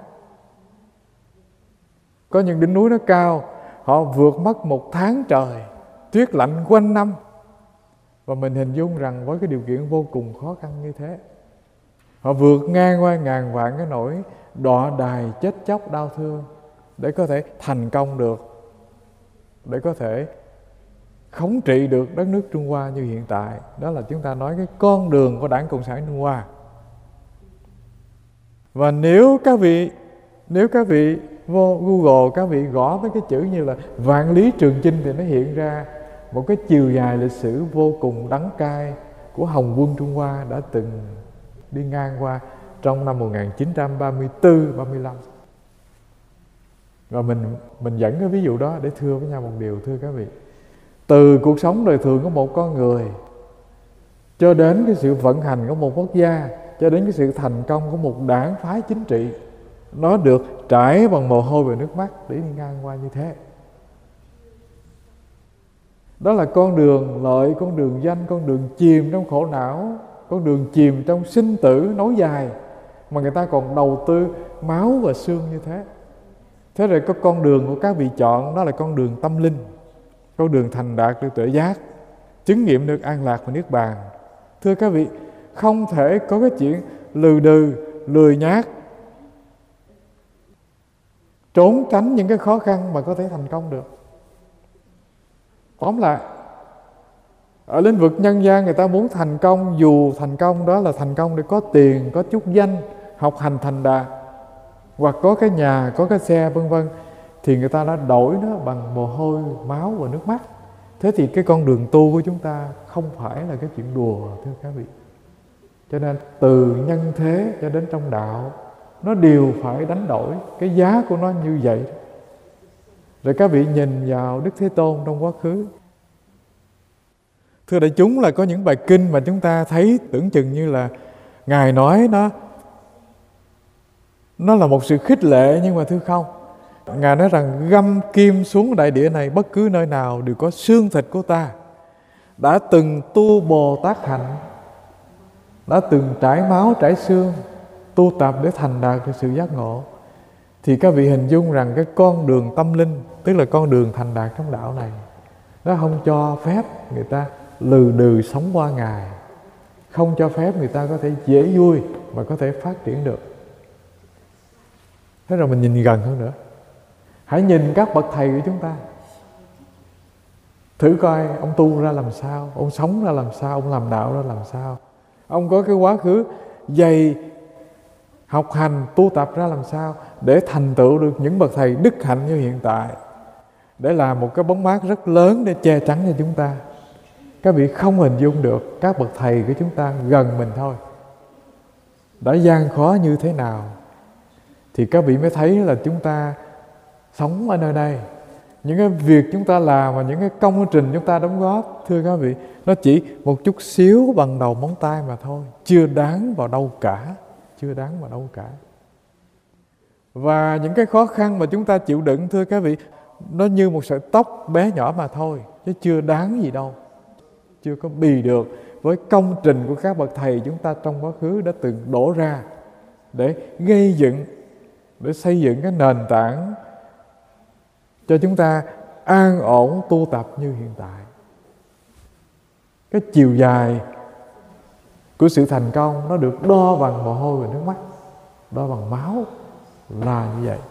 Có những đỉnh núi nó cao, họ vượt mất 1 tháng trời, tuyết lạnh quanh năm. Và mình hình dung rằng với cái điều kiện vô cùng khó khăn như thế, họ vượt ngang qua ngàn vạn cái nỗi đọa đài chết chóc đau thương để có thể thành công được, để có thể khống trị được đất nước Trung Hoa như hiện tại. Đó là chúng ta nói cái con đường của Đảng Cộng sản Trung Hoa. Và nếu các vị vô Google, các vị gõ mấy cái chữ như là vạn lý trường chinh thì nó hiện ra một cái chiều dài lịch sử vô cùng đắng cay của Hồng quân Trung Hoa đã từng đi ngang qua trong năm 1934-35. Và mình dẫn cái ví dụ đó để thưa với nhau một điều, thưa các vị. Từ cuộc sống đời thường của một con người cho đến cái sự vận hành của một quốc gia, cho đến cái sự thành công của một đảng phái chính trị, nó được trải bằng mồ hôi và nước mắt để đi ngang qua như thế. Đó là con đường lợi, con đường danh, con đường chìm trong khổ não, con đường chìm trong sinh tử nối dài, mà người ta còn đầu tư máu và xương như thế. Thế rồi có con đường của các vị chọn, đó là con đường tâm linh, con đường thành đạt được tuệ giác, chứng nghiệm được an lạc và niết bàn. Thưa các vị, không thể có cái chuyện lừ đừ, lười nhác, trốn tránh những cái khó khăn mà có thể thành công được. Tóm lại, Ở lĩnh vực nhân gian người ta muốn thành công, dù thành công đó là thành công để có tiền, có chút danh, học hành thành đạt, hoặc có cái nhà, có cái xe vân vân, thì người ta đã đổi nó bằng mồ hôi, máu và nước mắt. Thế thì cái con đường tu của chúng ta không phải là cái chuyện đùa, thưa các vị. Cho nên từ nhân thế cho đến trong đạo, nó đều phải đánh đổi, cái giá của nó như vậy. Rồi các vị nhìn vào Đức Thế Tôn trong quá khứ. Thưa đại chúng, là có những bài kinh mà chúng ta thấy tưởng chừng như là Ngài nói nó là một sự khích lệ, nhưng mà thưa không. Ngài nói rằng găm kim xuống đại địa này, bất cứ nơi nào đều có xương thịt của ta. Đã từng tu Bồ Tát hạnh, đã từng trải máu trải xương, tu tập để thành đạt được sự giác ngộ. Thì các vị hình dung rằng cái con đường tâm linh, tức là con đường thành đạt trong đạo này, nó không cho phép người ta lừ đừ sống qua ngày, không cho phép người ta có thể dễ vui và có thể phát triển được. Thế rồi mình nhìn gần hơn nữa. Hãy nhìn các bậc thầy của chúng ta. Thử coi ông tu ra làm sao, ông sống ra làm sao, ông làm đạo ra làm sao. Ông có cái quá khứ dày học hành, tu tập ra làm sao để thành tựu được những bậc thầy đức hạnh như hiện tại, để làm một cái bóng mát rất lớn để che chắn cho chúng ta. Các vị không hình dung được các bậc thầy của chúng ta gần mình thôi đã gian khó như thế nào, thì các vị mới thấy là chúng ta sống ở nơi đây. Những cái việc chúng ta làm và những cái công trình chúng ta đóng góp, thưa các vị, nó chỉ một chút xíu bằng đầu móng tay mà thôi, chưa đáng vào đâu cả, chưa đáng vào đâu cả. Và những cái khó khăn mà chúng ta chịu đựng, thưa các vị, nó như một sợi tóc bé nhỏ mà thôi, chứ chưa đáng gì đâu, chưa có bì được với công trình của các bậc thầy chúng ta trong quá khứ đã từng đổ ra để gây dựng, để xây dựng cái nền tảng cho chúng ta an ổn tu tập như hiện tại. Cái chiều dài của sự thành công nó được đo bằng mồ hôi và nước mắt, đo bằng máu, là như vậy.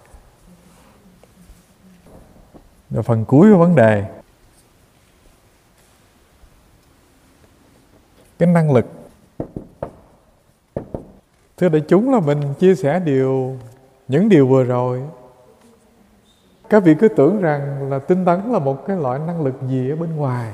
Rồi phần cuối của vấn đề, cái năng lực. Thưa đại chúng, là mình chia sẻ những điều vừa rồi. Các vị cứ tưởng rằng là tinh tấn là một cái loại năng lực gì ở bên ngoài,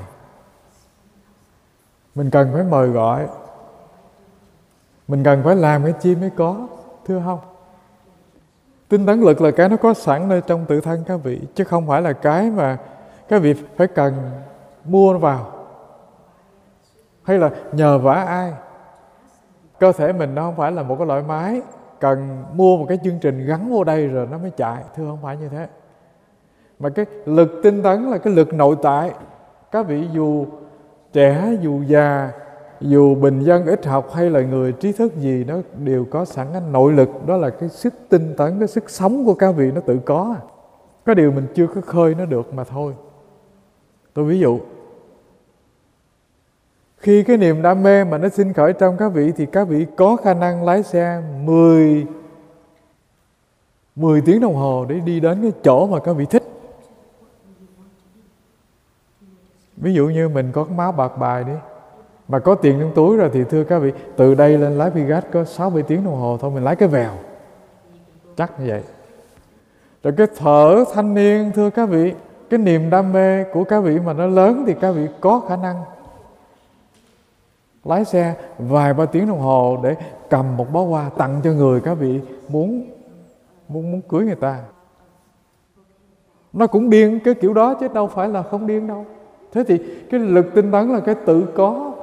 mình cần phải mời gọi, mình cần phải làm cái chi mới có. Thưa không, tinh tấn lực là cái nó có sẵn nơi trong tự thân các vị, chứ không phải là cái mà các vị phải cần mua nó vào, hay là nhờ vả ai. Cơ thể mình nó không phải là một cái loại máy cần mua một cái chương trình gắn vô đây rồi nó mới chạy. Thưa không phải như thế. Mà cái lực tinh tấn là cái lực nội tại. Các vị dù trẻ, dù già, dù bình dân ít học hay là người trí thức gì, nó đều có sẵn cái nội lực. Đó là cái sức tinh tấn, cái sức sống của các vị nó tự có. Có điều mình chưa có khơi nó được mà thôi. Tôi ví dụ, khi cái niềm đam mê mà nó sinh khởi trong các vị, thì các vị có khả năng lái xe 10 tiếng đồng hồ để đi đến cái chỗ mà các vị thích. Ví dụ như mình có cái máu bạc bài đi, mà có tiền trong túi rồi, thì thưa các vị, từ đây lên lái Vigat có 6-7 tiếng đồng hồ thôi, mình lái cái vèo. Chắc như vậy. Rồi cái thở thanh niên, thưa các vị, cái niềm đam mê của các vị mà nó lớn, thì các vị có khả năng lái xe vài ba tiếng đồng hồ để cầm một bó hoa tặng cho người các vị muốn cưới người ta. Nó cũng điên cái kiểu đó chứ đâu phải là không điên đâu. Thế thì cái lực tinh tấn là cái tự có,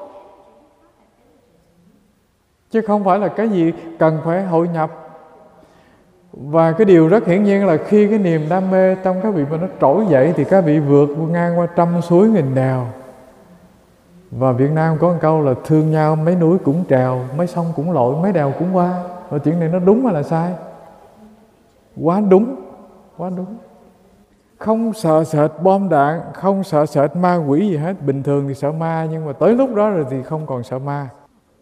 chứ không phải là cái gì cần phải hội nhập. Và cái điều rất hiển nhiên là khi cái niềm đam mê trong các vị mà nó trỗi dậy, thì các vị vượt ngang qua trăm suối nghìn đèo. Và Việt Nam có một câu là thương nhau mấy núi cũng trèo, mấy sông cũng lội, mấy đèo cũng qua. Và chuyện này nó đúng hay là sai? Quá đúng, quá đúng. Không sợ sệt bom đạn, không sợ sệt ma quỷ gì hết. Bình thường thì sợ ma, nhưng mà tới lúc đó rồi thì không còn sợ ma.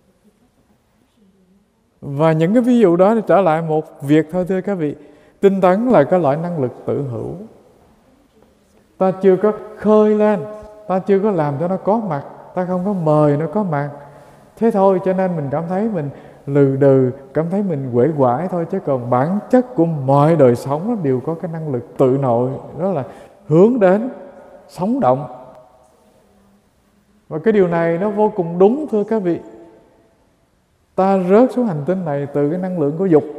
Và những cái ví dụ đó thì trở lại một việc thôi, thưa các vị. Tinh tấn là cái loại năng lực tự hữu. Ta chưa có khơi lên, ta chưa có làm cho nó có mặt, ta không có mời nó có mặt. Thế thôi, cho nên mình cảm thấy mình lừ đừ, cảm thấy mình uể oải thôi. Chứ còn bản chất của mọi đời sống nó đều có cái năng lực tự nội, đó là hướng đến sống động. Và cái điều này nó vô cùng đúng, thưa các vị. Ta rớt xuống hành tinh này từ cái năng lượng của dục.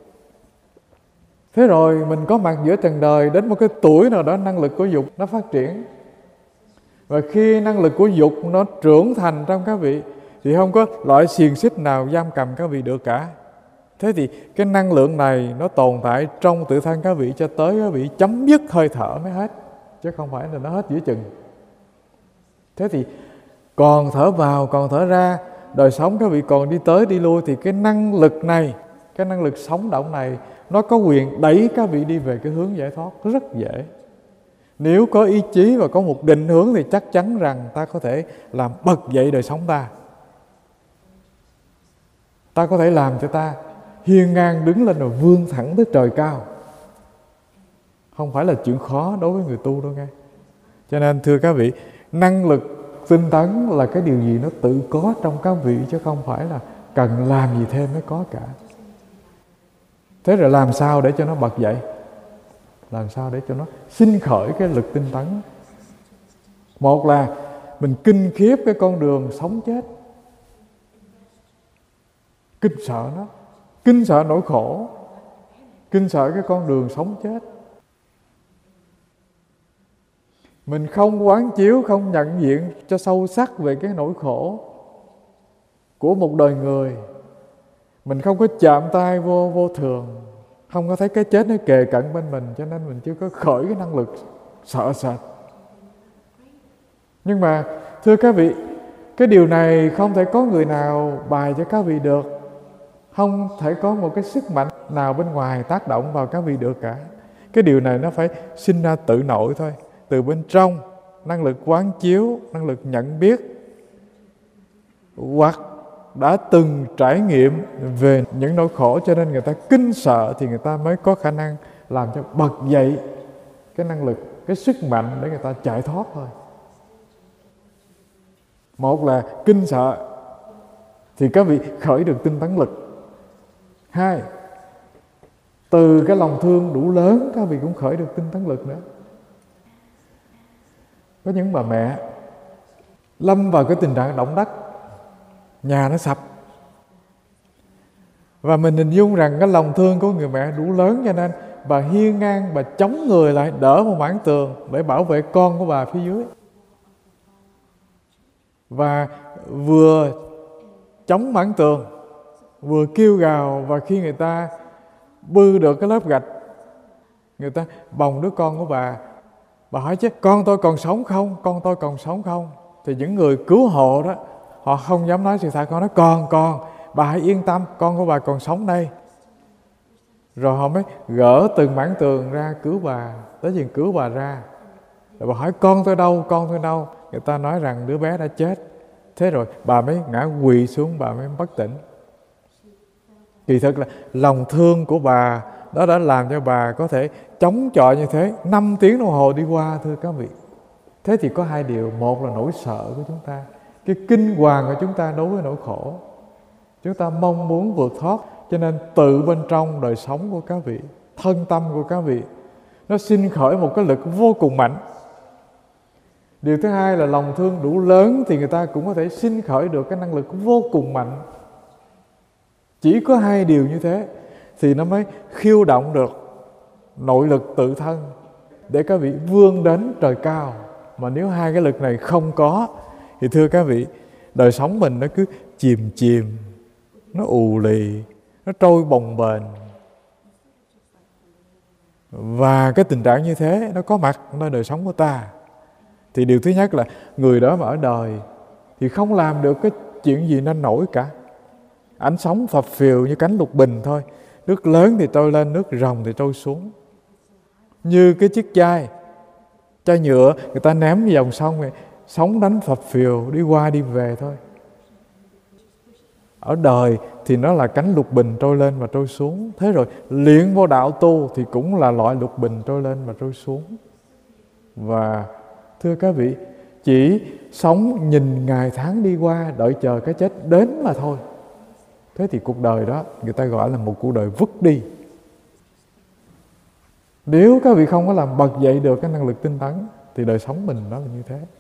Thế rồi mình có mặt giữa trần đời, đến một cái tuổi nào đó năng lực của dục nó phát triển. Và khi năng lực của dục nó trưởng thành trong các vị thì không có loại xiềng xích nào giam cầm các vị được cả. Thế thì cái năng lượng này nó tồn tại trong tự thân các vị cho tới các vị chấm dứt hơi thở mới hết, chứ không phải là nó hết giữa chừng. Thế thì còn thở vào, còn thở ra, đời sống các vị còn đi tới đi lui, thì cái năng lực này, cái năng lực sống động này, nó có quyền đẩy các vị đi về cái hướng giải thoát rất dễ. Nếu có ý chí và có một định hướng thì chắc chắn rằng ta có thể làm bật dậy đời sống ta. Ta có thể làm cho ta hiên ngang đứng lên rồi vươn thẳng tới trời cao. Không phải là chuyện khó đối với người tu đâu nghe. Cho nên thưa các vị, năng lực tinh tấn là cái điều gì nó tự có trong các vị, chứ không phải là cần làm gì thêm mới có cả. Thế rồi làm sao để cho nó bật dậy? Làm sao để cho nó sinh khởi cái lực tinh tấn? Một là mình kinh khiếp cái con đường sống chết, kinh sợ nó, kinh sợ nỗi khổ, kinh sợ cái con đường sống chết. Mình không quán chiếu, không nhận diện cho sâu sắc về cái nỗi khổ của một đời người. Mình không có chạm tay vô thường, không có thấy cái chết nó kề cận bên mình, cho nên mình chưa có khởi cái năng lực sợ sệt. Nhưng mà thưa các vị, cái điều này không thể có người nào bài cho các vị được. Không thể có một cái sức mạnh nào bên ngoài tác động vào các vị được cả. Cái điều này nó phải sinh ra tự nội thôi, từ bên trong, năng lực quán chiếu, năng lực nhận biết, hoặc đã từng trải nghiệm về những nỗi khổ cho nên người ta kinh sợ, thì người ta mới có khả năng làm cho bật dậy cái năng lực, cái sức mạnh để người ta chạy thoát thôi. Một là kinh sợ thì các vị khởi được tinh tấn lực. Hai, từ cái lòng thương đủ lớn các vị cũng khởi được tinh tấn lực nữa. Có những bà mẹ lâm vào cái tình trạng động đất, nhà nó sập, và mình hình dung rằng cái lòng thương của người mẹ đủ lớn, cho nên bà hiên ngang, bà chống người lại đỡ một mảng tường để bảo vệ con của bà phía dưới. Và vừa chống mảng tường, vừa kêu gào, và khi người ta bư được cái lớp gạch, người ta bồng đứa con của bà hỏi chứ con tôi còn sống không, con tôi còn sống không? Thì những người cứu hộ đó, họ không dám nói sự thật, họ nói còn, bà hãy yên tâm, con của bà còn sống đây. Rồi họ mới gỡ từng mảng tường ra cứu bà, tới chừng cứu bà ra. Rồi bà hỏi con tôi đâu, con tôi đâu? Người ta nói rằng đứa bé đã chết. Thế rồi bà mới ngã quỵ xuống, bà mới bất tỉnh. Kỳ thực là lòng thương của bà đó đã làm cho bà có thể chống chọi như thế 5 tiếng đồng hồ đi qua, thưa các vị. Thế thì có hai điều. Một là nỗi sợ của chúng ta, cái kinh hoàng của chúng ta đối với nỗi khổ. Chúng ta mong muốn vượt thoát, cho nên tự bên trong đời sống của các vị, thân tâm của các vị, nó sinh khởi một cái lực vô cùng mạnh. Điều thứ hai là lòng thương đủ lớn thì người ta cũng có thể sinh khởi được cái năng lực vô cùng mạnh. Chỉ có hai điều như thế thì nó mới khiêu động được nội lực tự thân để các vị vươn đến trời cao. Mà nếu hai cái lực này không có thì thưa các vị, đời sống mình nó cứ chìm, nó ù lì, nó trôi bồng bềnh. Và cái tình trạng như thế nó có mặt nơi đời sống của ta. Thì điều thứ nhất là người đó mà ở đời thì không làm được cái chuyện gì nên nổi cả. Ảnh sống phập phìu như cánh lục bình thôi. Nước lớn thì trôi lên, nước ròng thì trôi xuống. Như cái chiếc chai nhựa người ta ném vào dòng sông này, sóng đánh phập phìu đi qua đi về thôi. Ở đời thì nó là cánh lục bình trôi lên và trôi xuống. Thế rồi luyện vô đạo tu thì cũng là loại lục bình trôi lên và trôi xuống. Và thưa các vị, chỉ sống nhìn ngày tháng đi qua, đợi chờ cái chết đến mà thôi. Thế thì cuộc đời đó người ta gọi là một cuộc đời vứt đi. Nếu các vị không có làm bật dậy được cái năng lực tinh tấn thì đời sống mình nó là như thế.